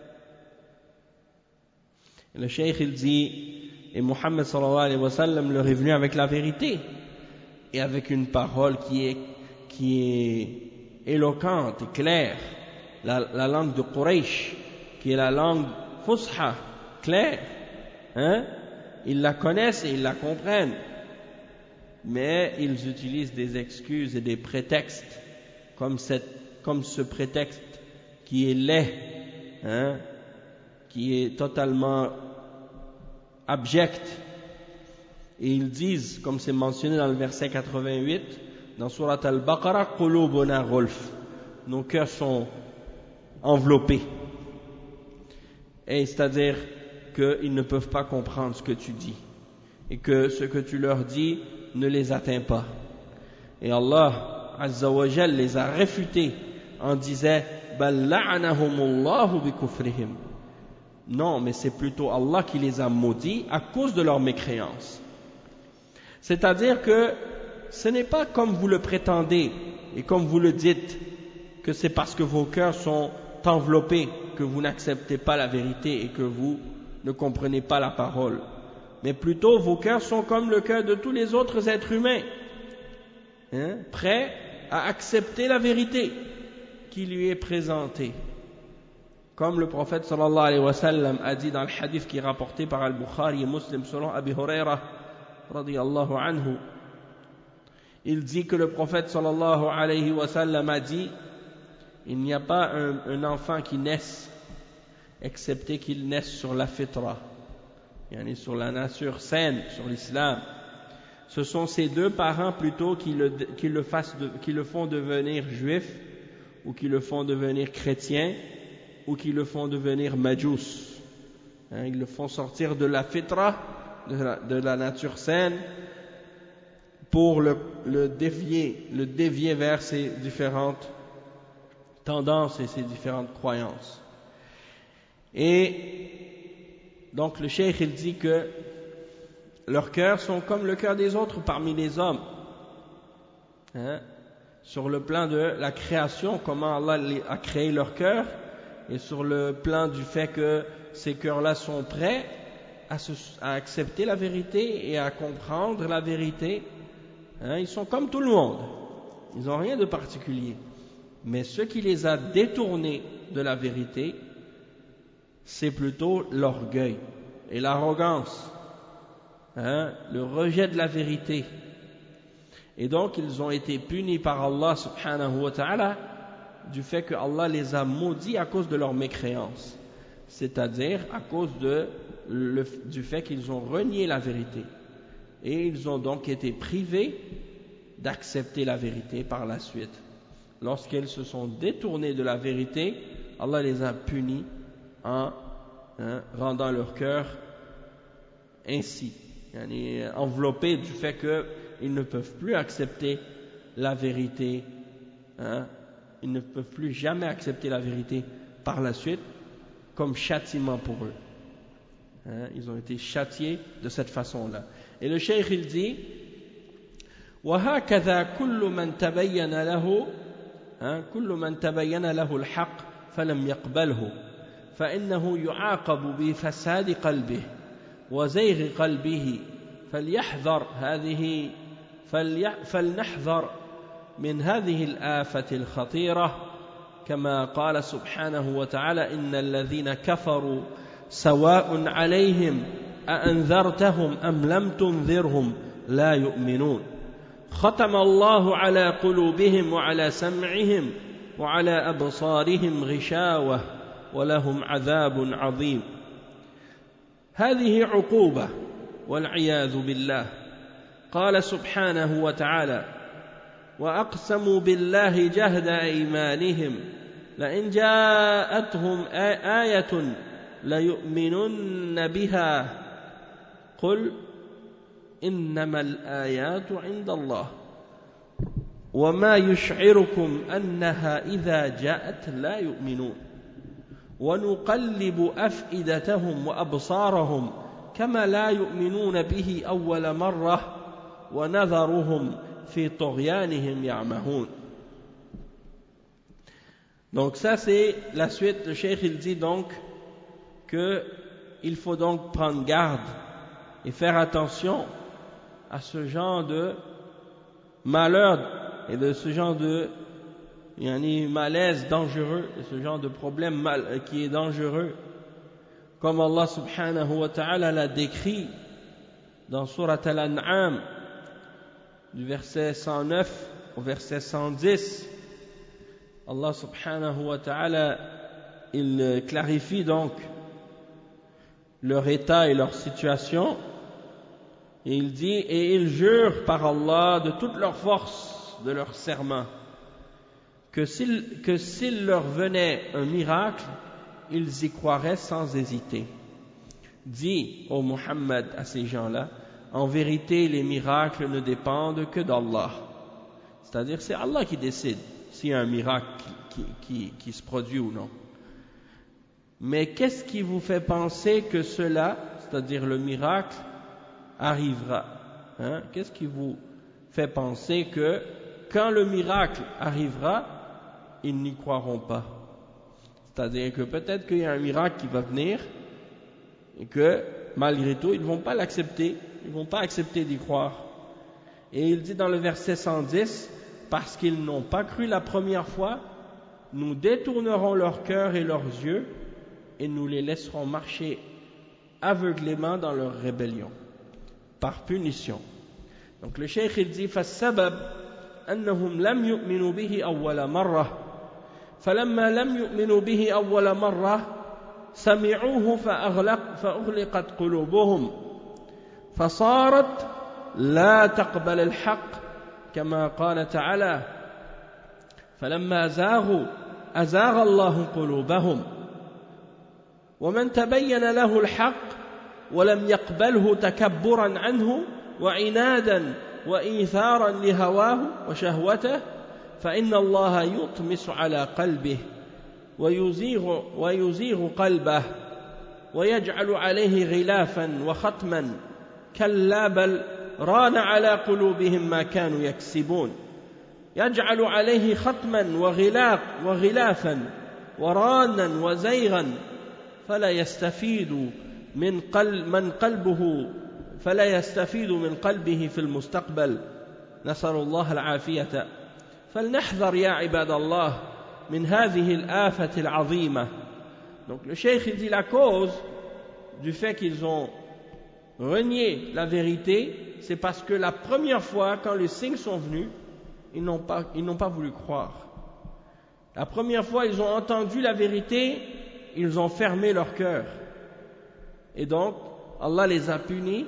Et le cheikh il dit, et Mohammed sallallahu alayhi wa sallam leur est venu avec la vérité et avec une parole qui est, qui est éloquente et claire, la, la langue de Quraysh qui est la langue fusha, claire, hein? Ils la connaissent et ils la comprennent, mais ils utilisent des excuses et des prétextes comme, cette, comme ce prétexte qui est laid, hein? qui est totalement abject. Et ils disent, comme c'est mentionné dans le verset quatre-vingt-huit, dans Surat Al-Baqarah, Qulubuna Ghulf, nos cœurs sont enveloppés. Et c'est-à-dire qu'ils ne peuvent pas comprendre ce que tu dis, et que ce que tu leur dis ne les atteint pas. Et Allah Azza wa Jal les a réfutés en disant Bal la'anahumullahu bi kufrihim. Non, mais c'est plutôt Allah qui les a maudits à cause de leur mécréance. C'est-à-dire que ce n'est pas comme vous le prétendez et comme vous le dites, que c'est parce que vos cœurs sont enveloppés que vous n'acceptez pas la vérité et que vous ne comprenez pas la parole. Mais plutôt vos cœurs sont comme le cœur de tous les autres êtres humains, hein, prêts à accepter la vérité qui lui est présentée. Comme le prophète sallallahu alayhi wa sallam a dit dans le hadith qui est rapporté par Al-Bukhari et Muslim selon Abi Huraira radiyallahu anhu, il dit que le prophète sallallahu alayhi wa sallam a dit il n'y a pas un, un enfant qui naisse excepté qu'il naisse sur la fitra, yani sur la nature saine, sur l'islam. Ce sont ses deux parents plutôt qui le, qui le, fassent de, qui le font devenir juif, ou qui le font devenir chrétien, ou qui le font devenir majous. Hein, ils le font sortir de la fitra, de la, de la nature saine, pour le, le dévier, le dévier vers ses différentes tendances et ses différentes croyances. Et donc le cheikh il dit que leurs cœurs sont comme le cœur des autres parmi les hommes, hein, sur le plan de la création, comment Allah a créé leurs cœurs, et sur le plan du fait que ces cœurs-là sont prêts à, se, à accepter la vérité et à comprendre la vérité, hein, ils sont comme tout le monde, ils n'ont rien de particulier. Mais ce qui les a détournés de la vérité, c'est plutôt l'orgueil et l'arrogance, hein, le rejet de la vérité. Et donc ils ont été punis par Allah subhanahu wa ta'ala du fait que Allah les a maudits à cause de leur mécréance, c'est-à-dire à cause de, le, du fait qu'ils ont renié la vérité. Et ils ont donc été privés d'accepter la vérité par la suite. Lorsqu'ils se sont détournés de la vérité, Allah les a punis en hein, rendant leur cœur ainsi, yani, enveloppés du fait qu'ils ne peuvent plus accepter la vérité, hein, ils ne peuvent plus jamais accepter la vérité par la suite comme châtiment pour eux. Hein, ils ont été châtiés de cette façon-là. Et le cheikh il dit وَهَكَذَا كُلُّ مَنْ تَبَيَّنَ لَهُ كل من تبين له الحق فلم يقبله فإنه يعاقب بفساد قلبه وزيغ قلبه فليحذر هذه فلنحذر من هذه الآفة الخطيرة كما قال سبحانه وتعالى إن الذين كفروا سواء عليهم أأنذرتهم أم لم تنذرهم لا يؤمنون ختم الله على قلوبهم وعلى سمعهم وعلى أبصارهم غشاوة ولهم عذاب عظيم. هذه عقوبة والعياذ بالله. قال سبحانه وتعالى وأقسموا بالله جهد أيمانهم لئن جاءتهم آية ليؤمنن بها قل إنما الآيات عند الله وما يشعركم أنها إذا جاءت لا يؤمنون ونقلب أفئدتهم وأبصارهم كما لا يؤمنون به أول مرة ونذرهم في طغيانهم يعمهون. Donc ça c'est la suite. Le cheikh il dit donc que il faut donc prendre garde et faire attention à ce genre de malheur et de ce genre de yani, malaise dangereux, et ce genre de problème mal, qui est dangereux, comme Allah subhanahu wa ta'ala l'a décrit dans Surat Al-An'am du verset cent neuf au verset cent dix. Allah subhanahu wa ta'ala il clarifie donc leur état et leur situation. Et il dit, et ils jurent par Allah de toute leur force, de leur serment, que s'il, que s'il leur venait un miracle, ils y croiraient sans hésiter. Dis, ô Muhammad, à ces gens-là, en vérité, les miracles ne dépendent que d'Allah. C'est-à-dire, c'est Allah qui décide s'il y a un miracle qui, qui, qui, qui se produit ou non. Mais qu'est-ce qui vous fait penser que cela, c'est-à-dire le miracle, arrivera, hein? Qu'est-ce qui vous fait penser que quand le miracle arrivera, ils n'y croiront pas? C'est-à-dire que peut-être qu'il y a un miracle qui va venir et que malgré tout, ils ne vont pas l'accepter, ils ne vont pas accepter d'y croire. Et il dit dans le verset cent dix, parce qu'ils n'ont pas cru la première fois, nous détournerons leur cœur et leurs yeux et nous les laisserons marcher aveuglément dans leur rébellion, par punition. Donc le cheikh il dit فالسبب أنهم لم يؤمنوا به أول مرة فلما لم يؤمنوا به أول مرة سمعوه فأغلق فأغلقت قلوبهم فصارت لا تقبل الحق كما قال تعالى فلما زاغوا أزاغ الله قلوبهم ومن تبين له الحق ولم يقبله تكبرا عنه وعنادا وإيثارا لهواه وشهوته فإن الله يطمس على قلبه ويزيغ, ويزيغ قلبه ويجعل عليه غلافا وختما كلا بل ران على قلوبهم ما كانوا يكسبون يجعل عليه ختما وغلاق وغلافا ورانا وزيغا فلا يستفيد من قلب من قلبه فلا يستفيد من قلبه في المستقبل نسأل الله العافية فلنحذر يا عباد الله من هذه الآفة العظيمة. Donc le cheikh il dit la cause du fait qu'ils ont renié la vérité, c'est parce que la première fois quand les signes sont venus, ils n'ont pas, ils n'ont pas voulu croire. La première fois ils ont entendu la vérité, ils ont fermé leur cœur. Et donc Allah les a punis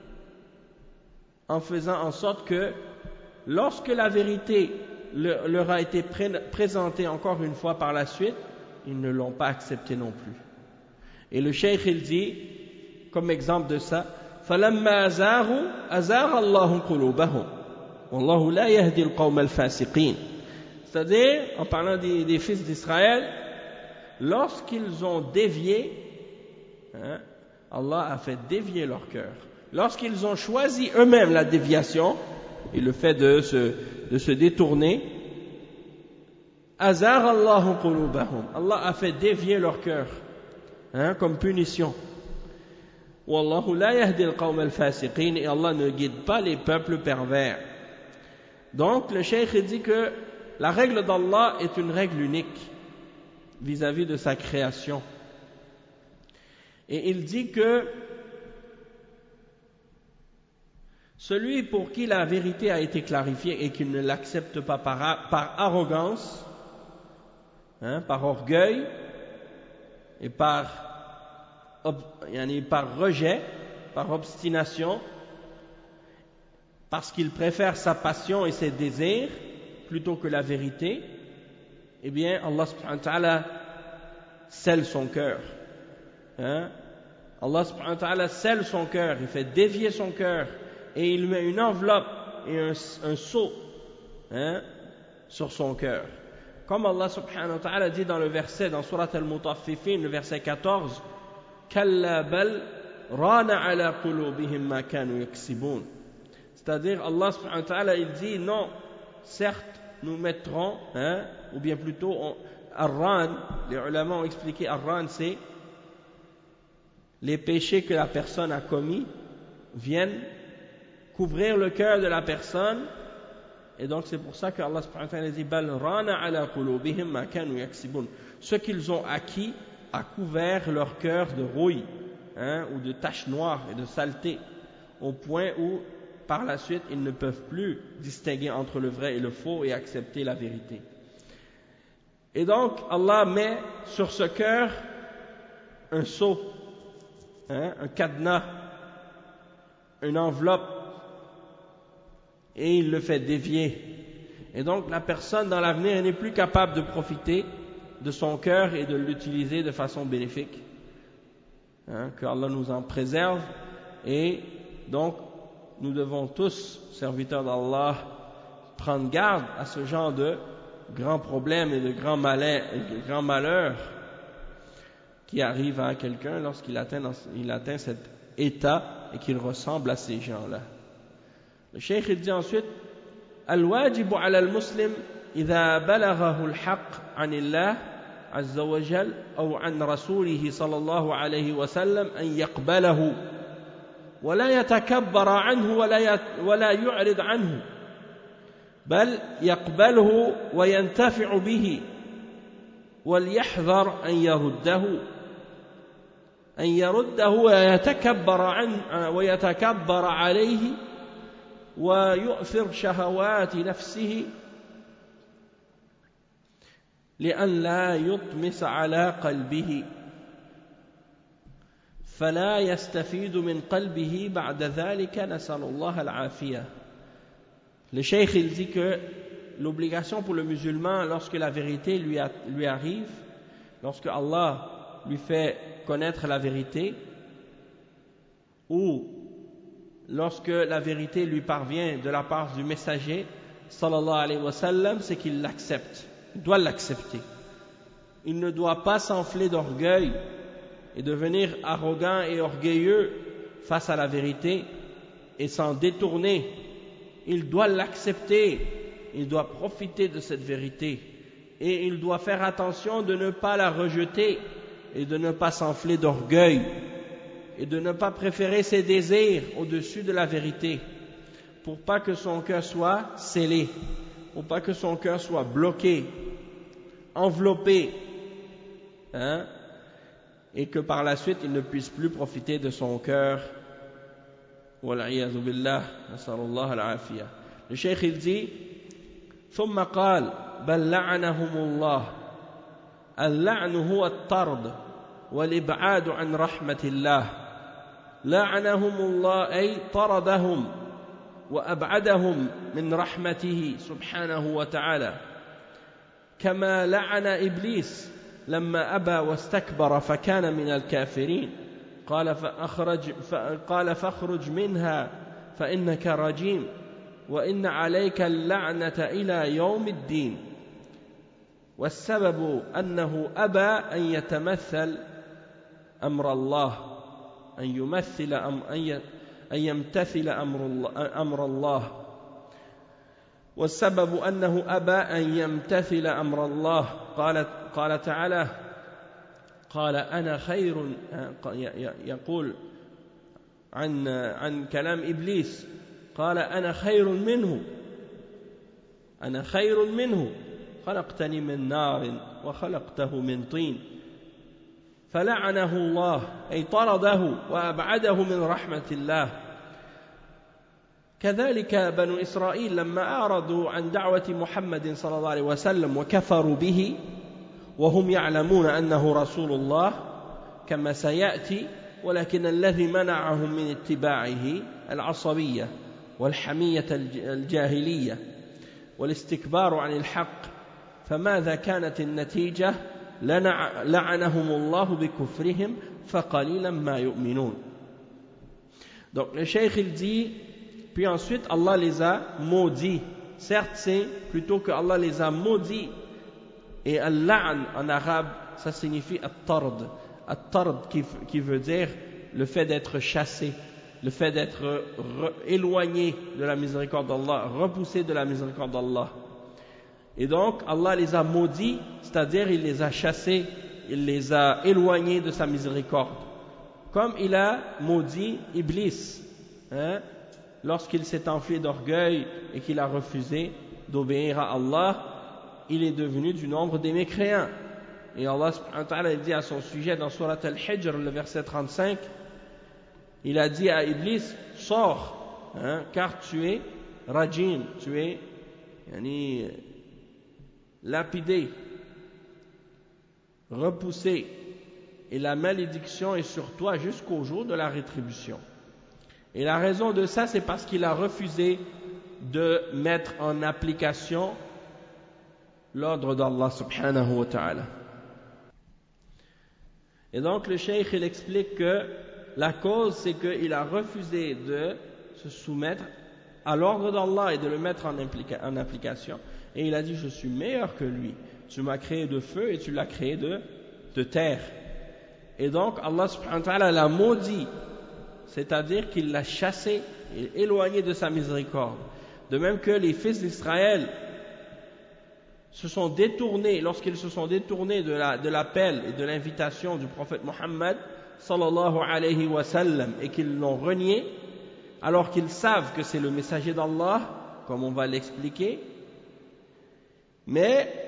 en faisant en sorte que lorsque la vérité leur a été présentée encore une fois par la suite, ils ne l'ont pas acceptée non plus. Et le cheikh il dit, comme exemple de ça, فَلَمَّا أَزَاغُوا أَزَاغَ اللَّهُ قُلُوبَهُمْ وَاللَّهُ لَا يَهْدِي الْقَوْمَ الْفَاسِقِينَ. C'est-à-dire, en parlant des, des fils d'Israël, lorsqu'ils ont dévié, hein, Allah a fait dévier leur cœur. Lorsqu'ils ont choisi eux-mêmes la déviation et le fait de se, de se détourner, azar Allahu qulubahum, Allah a fait dévier leur cœur, hein, comme punition. Wallahu la yahdi al-qawm al-fasiqin, et Allah ne guide pas les peuples pervers. Donc le cheikh dit que la règle d'Allah est une règle unique vis-à-vis de sa création. Et il dit que celui pour qui la vérité a été clarifiée et qui ne l'accepte pas par, par arrogance, hein, par orgueil et par, ob, yani par rejet, par obstination, parce qu'il préfère sa passion et ses désirs plutôt que la vérité, eh bien Allah subhanahu wa ta'ala scelle son cœur. Hein? Allah subhanahu wa ta'ala scelle son cœur, il fait dévier son cœur et il met une enveloppe et un, un sceau, hein, sur son cœur. Comme Allah subhanahu wa ta'ala dit dans le verset, dans Surat al-Mutaffifin, le verset quatorze, Kalla bal rana ala qulubihim ma kanu yaksibun. C'est-à-dire, Allah subhanahu wa ta'ala, il dit, non, certes, nous mettrons, hein, ou bien plutôt, on, Ar-Ran, les ulama ont expliqué, Ar-Ran, c'est les péchés que la personne a commis viennent couvrir le cœur de la personne, et donc c'est pour ça que Allah subhanahu wa ta'ala dit bal rana ala qulubihim ma kanu yaksibun. Ce qu'ils ont acquis a couvert leur cœur de rouille, hein, ou de taches noires et de saleté, au point où par la suite ils ne peuvent plus distinguer entre le vrai et le faux et accepter la vérité. Et donc Allah met sur ce cœur un sceau, hein, un cadenas, une enveloppe, et il le fait dévier. Et donc la personne dans l'avenir n'est plus capable de profiter de son cœur et de l'utiliser de façon bénéfique. Hein, que Allah nous en préserve. Et donc nous devons tous, serviteurs d'Allah, prendre garde à ce genre de grands problèmes et de grands malheurs, de grands malheurs qui arrivent à quelqu'un lorsqu'il atteint, il atteint cet état et qu'il ressemble à ces gens-là. Le cheikh il dit ensuite: Al-wajibu ala al-muslim idha balaghahu al-haqq an Allah azza wa jal aw an rasulih sallallahu alayhi wa sallam an yaqbalahu wa la yatakabbara anhu wa la wa la yu'rid anhu bal yaqbalahu wa yantafi'u bihi wal yahdhar an yaruddahu an yaruddahu wa yatakabbara an wa yatakabbara alayhi ويؤثر شهوات نفسه لأن لا يطمس على قلبه فلا يستفيد من قلبه بعد ذلك نسأل الله العافية. Le cheikh il dit que l'obligation pour le musulman lorsque la vérité lui, a, lui arrive, lorsque Allah lui fait connaître la vérité, ou lorsque la vérité lui parvient de la part du messager sallallahu alayhi wa sallam, c'est qu'il l'accepte. Il doit l'accepter. Il ne doit pas s'enfler d'orgueil et devenir arrogant et orgueilleux face à la vérité et s'en détourner. Il doit l'accepter. Il doit profiter de cette vérité. Et il doit faire attention de ne pas la rejeter et de ne pas s'enfler d'orgueil et de ne pas préférer ses désirs au-dessus de la vérité, pour pas que son cœur soit scellé, pour pas que son cœur soit bloqué, enveloppé, hein, et que par la suite il ne puisse plus profiter de son cœur. Wal'iyadhu billah, nasallallahu al-afiyah. Le cheikh il dit: ثم قال بل لعنهم الله اللعن هو الطرد والإبعاد عن رحمة الله لعنهم الله أي طردهم وأبعدهم من رحمته سبحانه وتعالى كما لعن إبليس لما أبى واستكبر فكان من الكافرين قال فأخرج قال فاخرج منها فإنك رجيم وإن عليك اللعنة إلى يوم الدين والسبب أنه أبى أن يتمثل أمر الله أن يمثل أم أن يمتثل أمر الله, أمر الله والسبب أنه أبى أن يمتثل أمر الله قال قال تعالى قال أنا خير يقول عن عن كلام إبليس قال أنا خير منه أنا خير منه خلقتني من نار وخلقته من طين فلعنه الله أي طرده وأبعده من رحمة الله. كذلك بنو إسرائيل لما أعرضوا عن دعوة محمد صلى الله عليه وسلم وكفروا به وهم يعلمون أنه رسول الله كما سيأتي، ولكن الذي منعهم من اتباعه العصبية والحمية الجاهلية والاستكبار عن الحق، فماذا كانت النتيجة؟ لعنهم الله بكفرهم فقليلا ما يؤمنون. Donc le cheikh il dit, puis ensuite Allah les a maudits. Certes c'est plutôt que Allah les a maudits. Et al-la'n en arabe ça signifie at-tard, at-tard qui, qui veut dire le fait d'être chassé, le fait d'être éloigné de la miséricorde d'Allah, repoussé de la miséricorde d'Allah. Et donc Allah les a maudits, c'est-à-dire il les a chassés, il les a éloignés de sa miséricorde, comme il a maudit Iblis, hein, lorsqu'il s'est enflé d'orgueil et qu'il a refusé d'obéir à Allah, il est devenu du nombre des mécréants. Et Allah subhanahu wa ta'ala dit à son sujet dans Surat Al-Hijr, le verset trente-cinq, il a dit à Iblis, sors, hein, car tu es rajim, tu es yani, lapidé, repoussé, et la malédiction est sur toi jusqu'au jour de la rétribution. Et la raison de ça, c'est parce qu'il a refusé de mettre en application l'ordre d'Allah subhanahu wa ta'ala. Et donc le cheikh il explique que la cause c'est qu'il a refusé de se soumettre à l'ordre d'Allah et de le mettre en, implica- en application. Et il a dit, je suis meilleur que lui. Tu m'as créé de feu et tu l'as créé de, de terre. Et donc Allah subhanahu wa ta'ala l'a maudit, c'est-à-dire qu'il l'a chassé et éloigné de sa miséricorde. De même que les fils d'Israël se sont détournés, lorsqu'ils se sont détournés de, la, de l'appel et de l'invitation du prophète Muhammad sallallahu alayhi wa sallam et qu'ils l'ont renié, alors qu'ils savent que c'est le messager d'Allah, comme on va l'expliquer, mais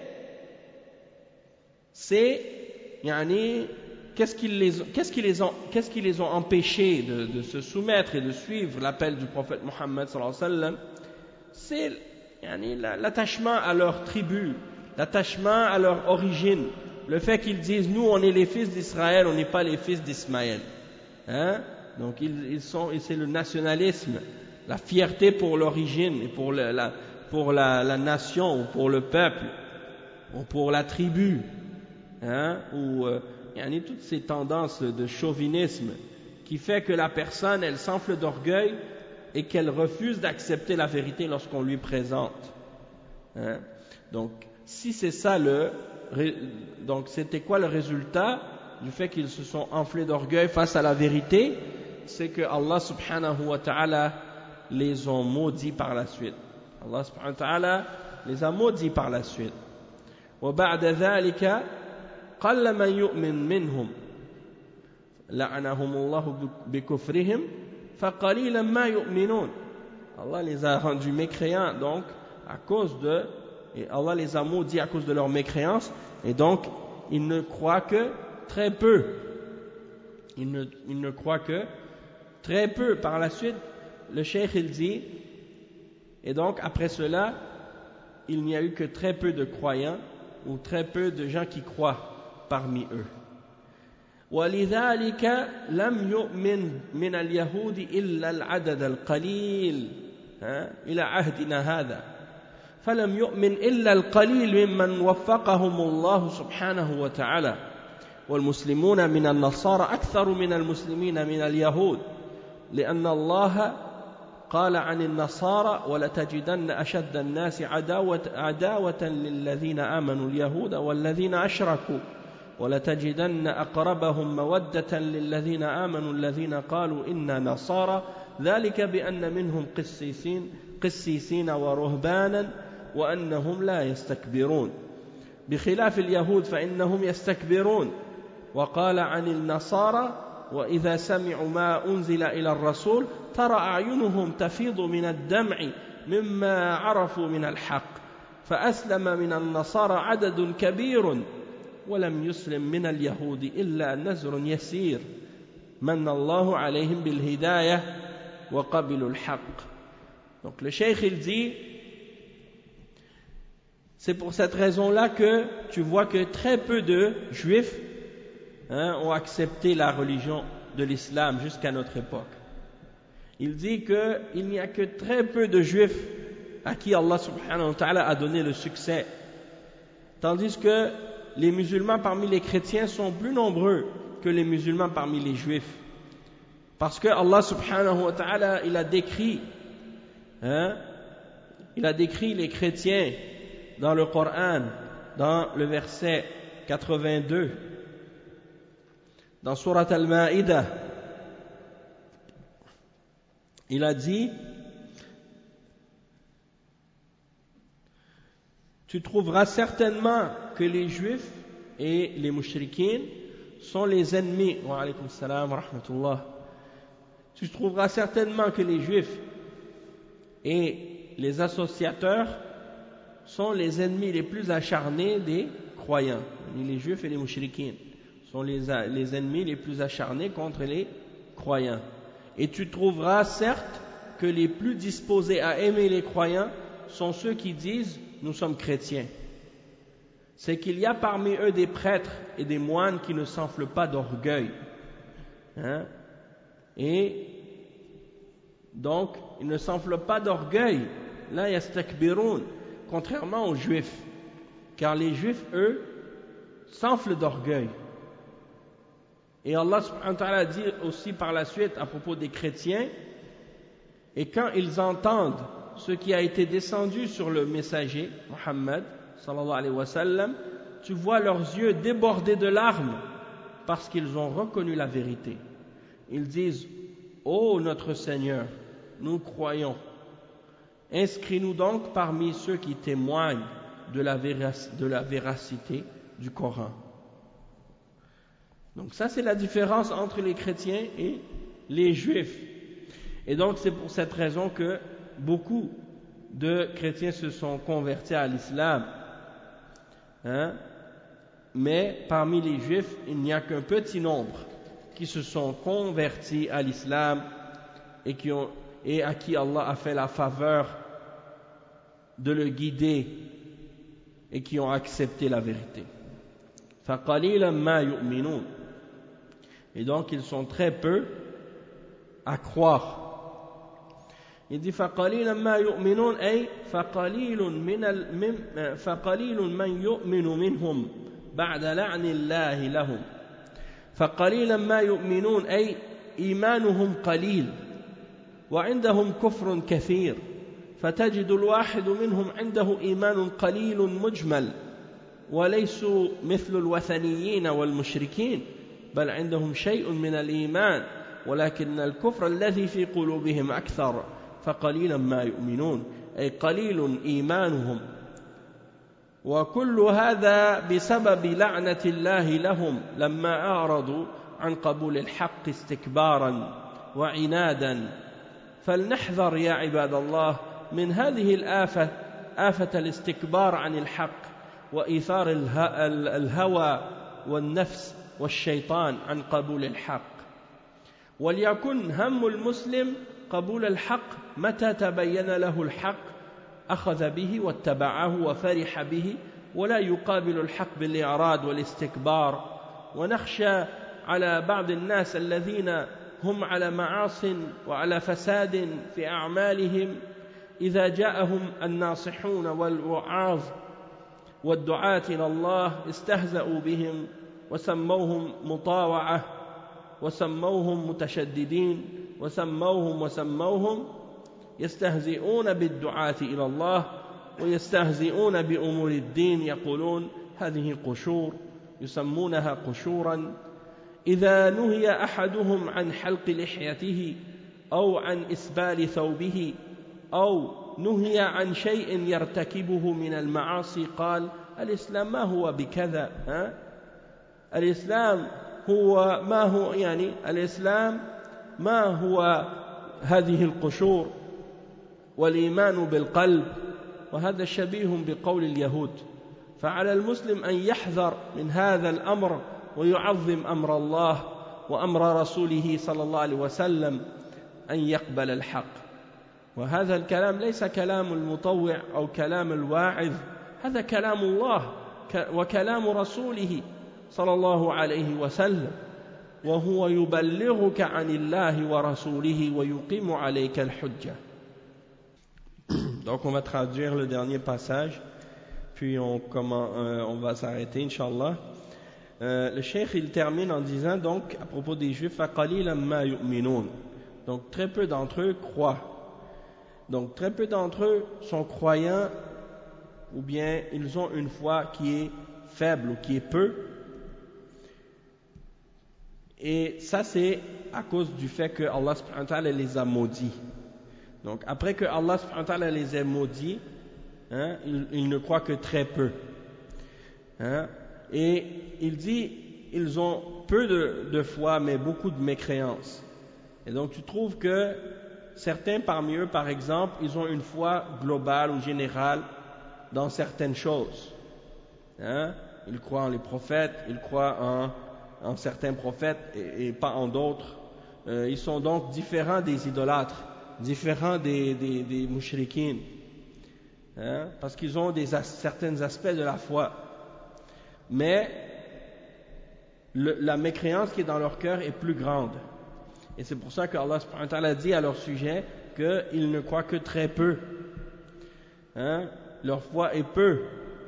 c'est, yani, qu'est-ce qui les, qu'est-ce qui les, ont, qu'est-ce qui les ont empêchés de, de se soumettre et de suivre l'appel du prophète Muhammad sallallahu alayhi wa sallam? C'est yani, l'attachement à leur tribu, l'attachement à leur origine, le fait qu'ils disent nous on est les fils d'Israël, on n'est pas les fils d'Ismaël, hein? Donc ils, ils sont, et c'est le nationalisme, la fierté pour l'origine et pour, le, la, pour la, la nation ou pour le peuple ou pour la tribu, hein? Ou euh, yani, toutes ces tendances de chauvinisme qui fait que la personne elle s'enfle d'orgueil et qu'elle refuse d'accepter la vérité lorsqu'on lui présente. Hein? Donc, si c'est ça le, donc c'était quoi le résultat du fait qu'ils se sont enflés d'orgueil face à la vérité? C'est que Allah subhanahu wa ta'ala les ont maudits par la suite. Allah subhanahu wa ta'ala les a maudits par la suite. وبعد ذلك قل من يؤمن منهم لعنهم الله بكفرهم فَقَلِيلًا مَا يُؤْمِنُونَ. Allah les a rendus mécréants donc à cause de, et Allah les a maudits à cause de leur mécréance, et donc ils ne croient que très peu. Ils ne, ils ne croient que très peu. Par la suite, le cheikh il dit, et donc après cela, il n'y a eu que très peu de croyants ou très peu de gens qui croient parmi eux. ولذلك لم يؤمن من اليهود إلا العدد القليل إلى عهدنا هذا فلم يؤمن إلا القليل ممن وفقهم الله سبحانه وتعالى والمسلمون من النصارى أكثر من المسلمين من اليهود لأن الله قال عن النصارى ولتجدن أشد الناس عداوة, عداوة للذين آمنوا اليهود والذين أشركوا ولتجدن أقربهم مودة للذين آمنوا الذين قالوا إنا نصارى ذلك بأن منهم قسيسين, قسيسين ورهبانا وأنهم لا يستكبرون بخلاف اليهود فإنهم يستكبرون وقال عن النصارى وإذا سمعوا ما أنزل إلى الرسول ترى أعينهم تفيض من الدمع مما عرفوا من الحق فأسلم من النصارى عدد كبير ولم يسلم من اليهود إلا نزر يسير من الله عليهم بالهداية وقبلوا الحق. Donc le cheikh il dit, c'est pour cette raison-là que tu vois que très peu de juifs hein, ont accepté la religion de l'islam jusqu'à notre époque. Il dit qu'il n'y a que très peu de juifs à qui Allah subhanahu wa ta'ala a donné le succès, tandis que les musulmans parmi les chrétiens sont plus nombreux que les musulmans parmi les juifs. Parce que Allah subhanahu wa ta'ala, il a décrit, hein, il a décrit les chrétiens dans le Coran, dans le verset quatre-vingt-deux, dans Surat Al-Ma'idah. Il a dit, tu trouveras certainement que les juifs et les mushrikines sont les ennemis. Wa alaykum salam wa rahmatullah. Tu trouveras certainement que les juifs et les associateurs sont les ennemis les plus acharnés des croyants. Les juifs et les mushrikines sont les, les ennemis les plus acharnés contre les croyants. Et tu trouveras certes que les plus disposés à aimer les croyants sont ceux qui disent « nous sommes chrétiens ». c'est qu'il y a parmi eux des prêtres et des moines qui ne s'enflent pas d'orgueil. Hein? Et donc, ils ne s'enflent pas d'orgueil. Là, yastakbirun, contrairement aux juifs. Car les juifs, eux, s'enflent d'orgueil. Et Allah subhanahu wa ta'ala dit aussi par la suite à propos des chrétiens, et quand ils entendent ce qui a été descendu sur le messager, Muhammad, sallallahu alayhi wa sallam, tu vois leurs yeux déborder de larmes parce qu'ils ont reconnu la vérité. Ils disent, ô notre Seigneur, nous croyons, inscris-nous donc parmi ceux qui témoignent de la, vérac- de la véracité du Coran. Donc ça c'est la différence entre les chrétiens et les juifs. Et donc c'est pour cette raison que beaucoup de chrétiens se sont convertis à l'islam. Hein? Mais parmi les juifs, il n'y a qu'un petit nombre qui se sont convertis à l'islam et, qui ont, et à qui Allah a fait la faveur de le guider et qui ont accepté la vérité. فَقَلِيلًا مَا يُؤْمِنُونَ. Et donc ils sont très peu à croire. Il dit فَقَلِيلًا مَا يُؤْمِنُونَ أي فَقَلِيلٌ من المم فَقَلِيلٌ من يؤمن منهم بعد لعن الله لهم. فَقَلِيلًا مَا يُؤْمِنُونَ أي إيمانهم قليل وعندهم كفر كثير. فتجد الواحد منهم عنده إيمان قليل مجمل وليسوا مثل الوثنيين والمشركين بل عندهم شيء من الإيمان ولكن الكفر الذي في قلوبهم أكثر. فقليلا ما يؤمنون أي قليل إيمانهم. وكل هذا بسبب لعنة الله لهم لما أعرضوا عن قبول الحق استكبارا وعنادا. فلنحذر يا عباد الله من هذه الآفة آفة الاستكبار عن الحق وإيثار الهوى والنفس والشيطان عن قبول الحق. وليكن هم المسلم قبول الحق متى تبين له الحق أخذ به واتبعه وفرح به ولا يقابل الحق بالإعراض والاستكبار. ونخشى على بعض الناس الذين هم على معاصٍ وعلى فساد في أعمالهم إذا جاءهم الناصحون والوعاظ والدعاة إلى الله استهزأوا بهم وسموهم مطاوعة وسموهم متشددين وسموهم وسموهم يستهزئون بالدعاة إلى الله ويستهزئون بأمور الدين يقولون هذه قشور يسمونها قشورا. إذا نهي أحدهم عن حلق لحيته أو عن إسبال ثوبه أو نهي عن شيء يرتكبه من المعاصي قال الإسلام ما هو بكذا. ها؟ الإسلام هو ما هو يعني الإسلام ما هو هذه القشور والإيمان بالقلب. وهذا شبيه بقول اليهود. فعلى المسلم أن يحذر من هذا الأمر ويعظم أمر الله وأمر رسوله صلى الله عليه وسلم أن يقبل الحق. وهذا الكلام ليس كلام المطوع أو كلام الواعظ، هذا كلام الله وكلام رسوله صلى الله عليه وسلم، وهو يبلغك عن الله ورسوله ويقيم عليك الحجة. Donc on va traduire le dernier passage, puis on, comment, euh, on va s'arrêter, Inch'Allah. Euh, le cheikh il termine en disant donc à propos des juifs فَقَلِيلًا مَا يُؤْمِنُونَ. Donc très peu d'entre eux croient. Donc très peu d'entre eux sont croyants ou bien ils ont une foi qui est faible ou qui est peu. Et ça c'est à cause du fait que Allah subhanahu wa ta'ala les a maudits. Donc après que Allah subhanahu wa ta'ala les ait maudits, hein, ils, ils ne croient que très peu. Hein, et il dit ils ont peu de, de foi mais beaucoup de mécréance. Et donc tu trouves que certains parmi eux, par exemple, ils ont une foi globale ou générale dans certaines choses. Hein? Ils croient en les prophètes, ils croient en, en certains prophètes et, et pas en d'autres. Euh, ils sont donc différents des idolâtres, différents des, des, des mouchriquines, hein? Parce qu'ils ont des, certains aspects de la foi. mais le, la mécréance qui est dans leur cœur est plus grande. Et c'est pour ça que Allah subhanahu wa ta'ala dit à leur sujet qu'ils ne croient que très peu. Hein? Leur foi est peu.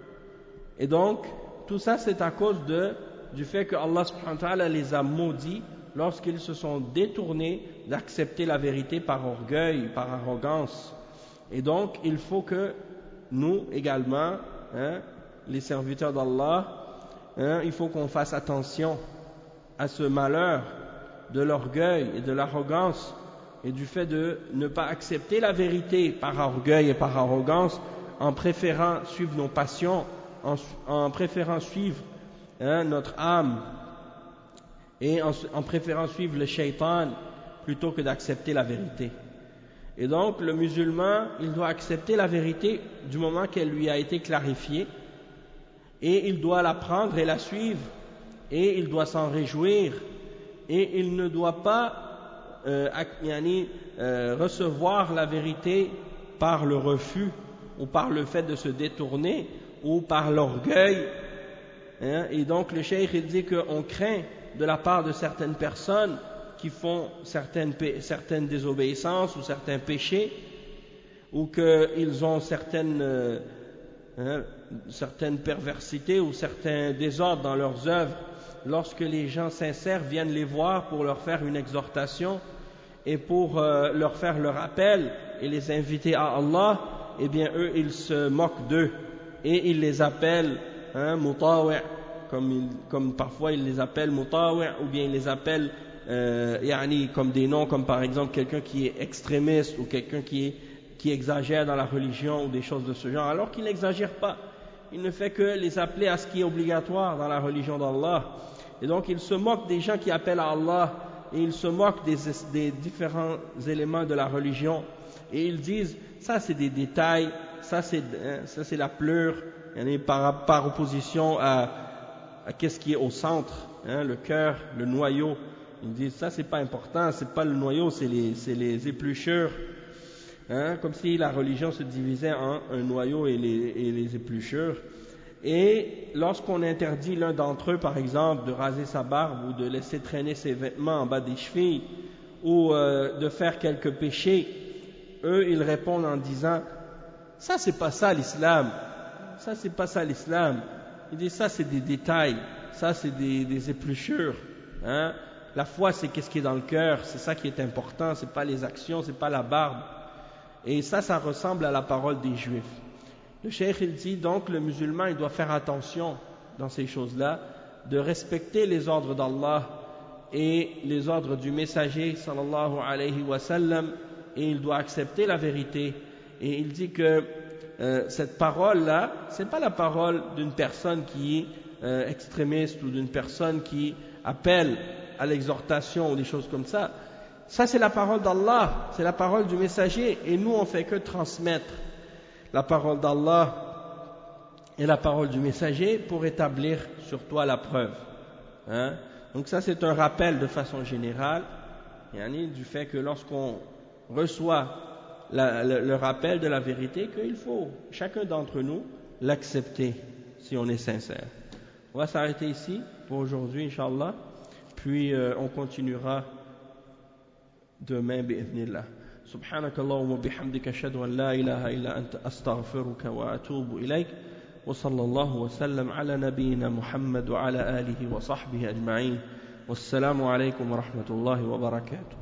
Et donc, tout ça c'est à cause de, du fait que Allah subhanahu wa ta'ala les a maudits lorsqu'ils se sont détournés d'accepter la vérité par orgueil, par arrogance. Et donc, il faut que nous également, hein, les serviteurs d'Allah, hein, il faut qu'on fasse attention à ce malheur de l'orgueil et de l'arrogance et du fait de ne pas accepter la vérité par orgueil et par arrogance en préférant suivre nos passions, en, en préférant suivre hein, notre âme et en, en préférant suivre le shaitan plutôt que d'accepter la vérité. Et donc le musulman, il doit accepter la vérité du moment qu'elle lui a été clarifiée et il doit la prendre et la suivre et il doit s'en réjouir et il ne doit pas euh, yani, euh, recevoir la vérité par le refus ou par le fait de se détourner ou par l'orgueil. Hein? Et donc le cheikh il dit qu'on craint de la part de certaines personnes qui font certaines, certaines désobéissances ou certains péchés ou qu'ils ont certaines, euh, hein, certaines perversités ou certains désordres dans leurs œuvres, lorsque les gens sincères viennent les voir pour leur faire une exhortation et pour euh, leur faire le rappel et les inviter à Allah, eh bien eux ils se moquent d'eux et ils les appellent hein, mutawi', comme, ils, comme parfois ils les appellent mutawi' ou bien ils les appellent euh, yani, comme des noms comme par exemple quelqu'un qui est extrémiste ou quelqu'un qui, est, qui exagère dans la religion ou des choses de ce genre, alors qu'il n'exagère pas. Il ne fait que les appeler à ce qui est obligatoire dans la religion d'Allah. Et donc il se moque des gens qui appellent à Allah et il se moque des, des différents éléments de la religion et ils disent ça c'est des détails, ça c'est, hein, ça c'est la pleure par, par opposition à, à qu'est-ce qui est au centre, hein, le cœur, le noyau. Ils disent ça c'est pas important, c'est pas le noyau, c'est les, c'est les épluchures, hein, comme si la religion se divisait en un noyau et les, et les épluchures. Et lorsqu'on interdit l'un d'entre eux, par exemple, de raser sa barbe ou de laisser traîner ses vêtements en bas des chevilles ou euh, de faire quelques péchés, eux ils répondent en disant ça c'est pas ça l'islam, ça c'est pas ça l'islam. Ils disent ça c'est des détails, ça c'est des, des épluchures, hein. La foi c'est qu'est-ce qui est dans le cœur, c'est ça qui est important, c'est pas les actions, c'est pas la barbe. Et ça, ça ressemble à la parole des Juifs. Le cheikh il dit donc le musulman il doit faire attention dans ces choses-là, de respecter les ordres d'Allah et les ordres du messager sallallahu alayhi wa sallam, et il doit accepter la vérité. Et il dit que euh, cette parole-là, c'est pas la parole d'une personne qui est euh, extrémiste ou d'une personne qui appelle à l'exhortation ou des choses comme ça. Ça c'est la parole d'Allah, c'est la parole du messager, et nous on fait que transmettre la parole d'Allah et la parole du messager pour établir sur toi la preuve. Hein? Donc ça c'est un rappel de façon générale, yani, du fait que lorsqu'on reçoit la, le, le rappel de la vérité, qu'il faut chacun d'entre nous l'accepter si on est sincère. On va s'arrêter ici pour aujourd'hui, Inch'Allah, puis euh, on continuera demain, bi'idhnillah. سبحانك اللهم وبحمدك أشهد أن لا إله إلا أنت أستغفرك وأتوب إليك وصلى الله وسلم على نبينا محمد وعلى آله وصحبه أجمعين والسلام عليكم ورحمة الله وبركاته.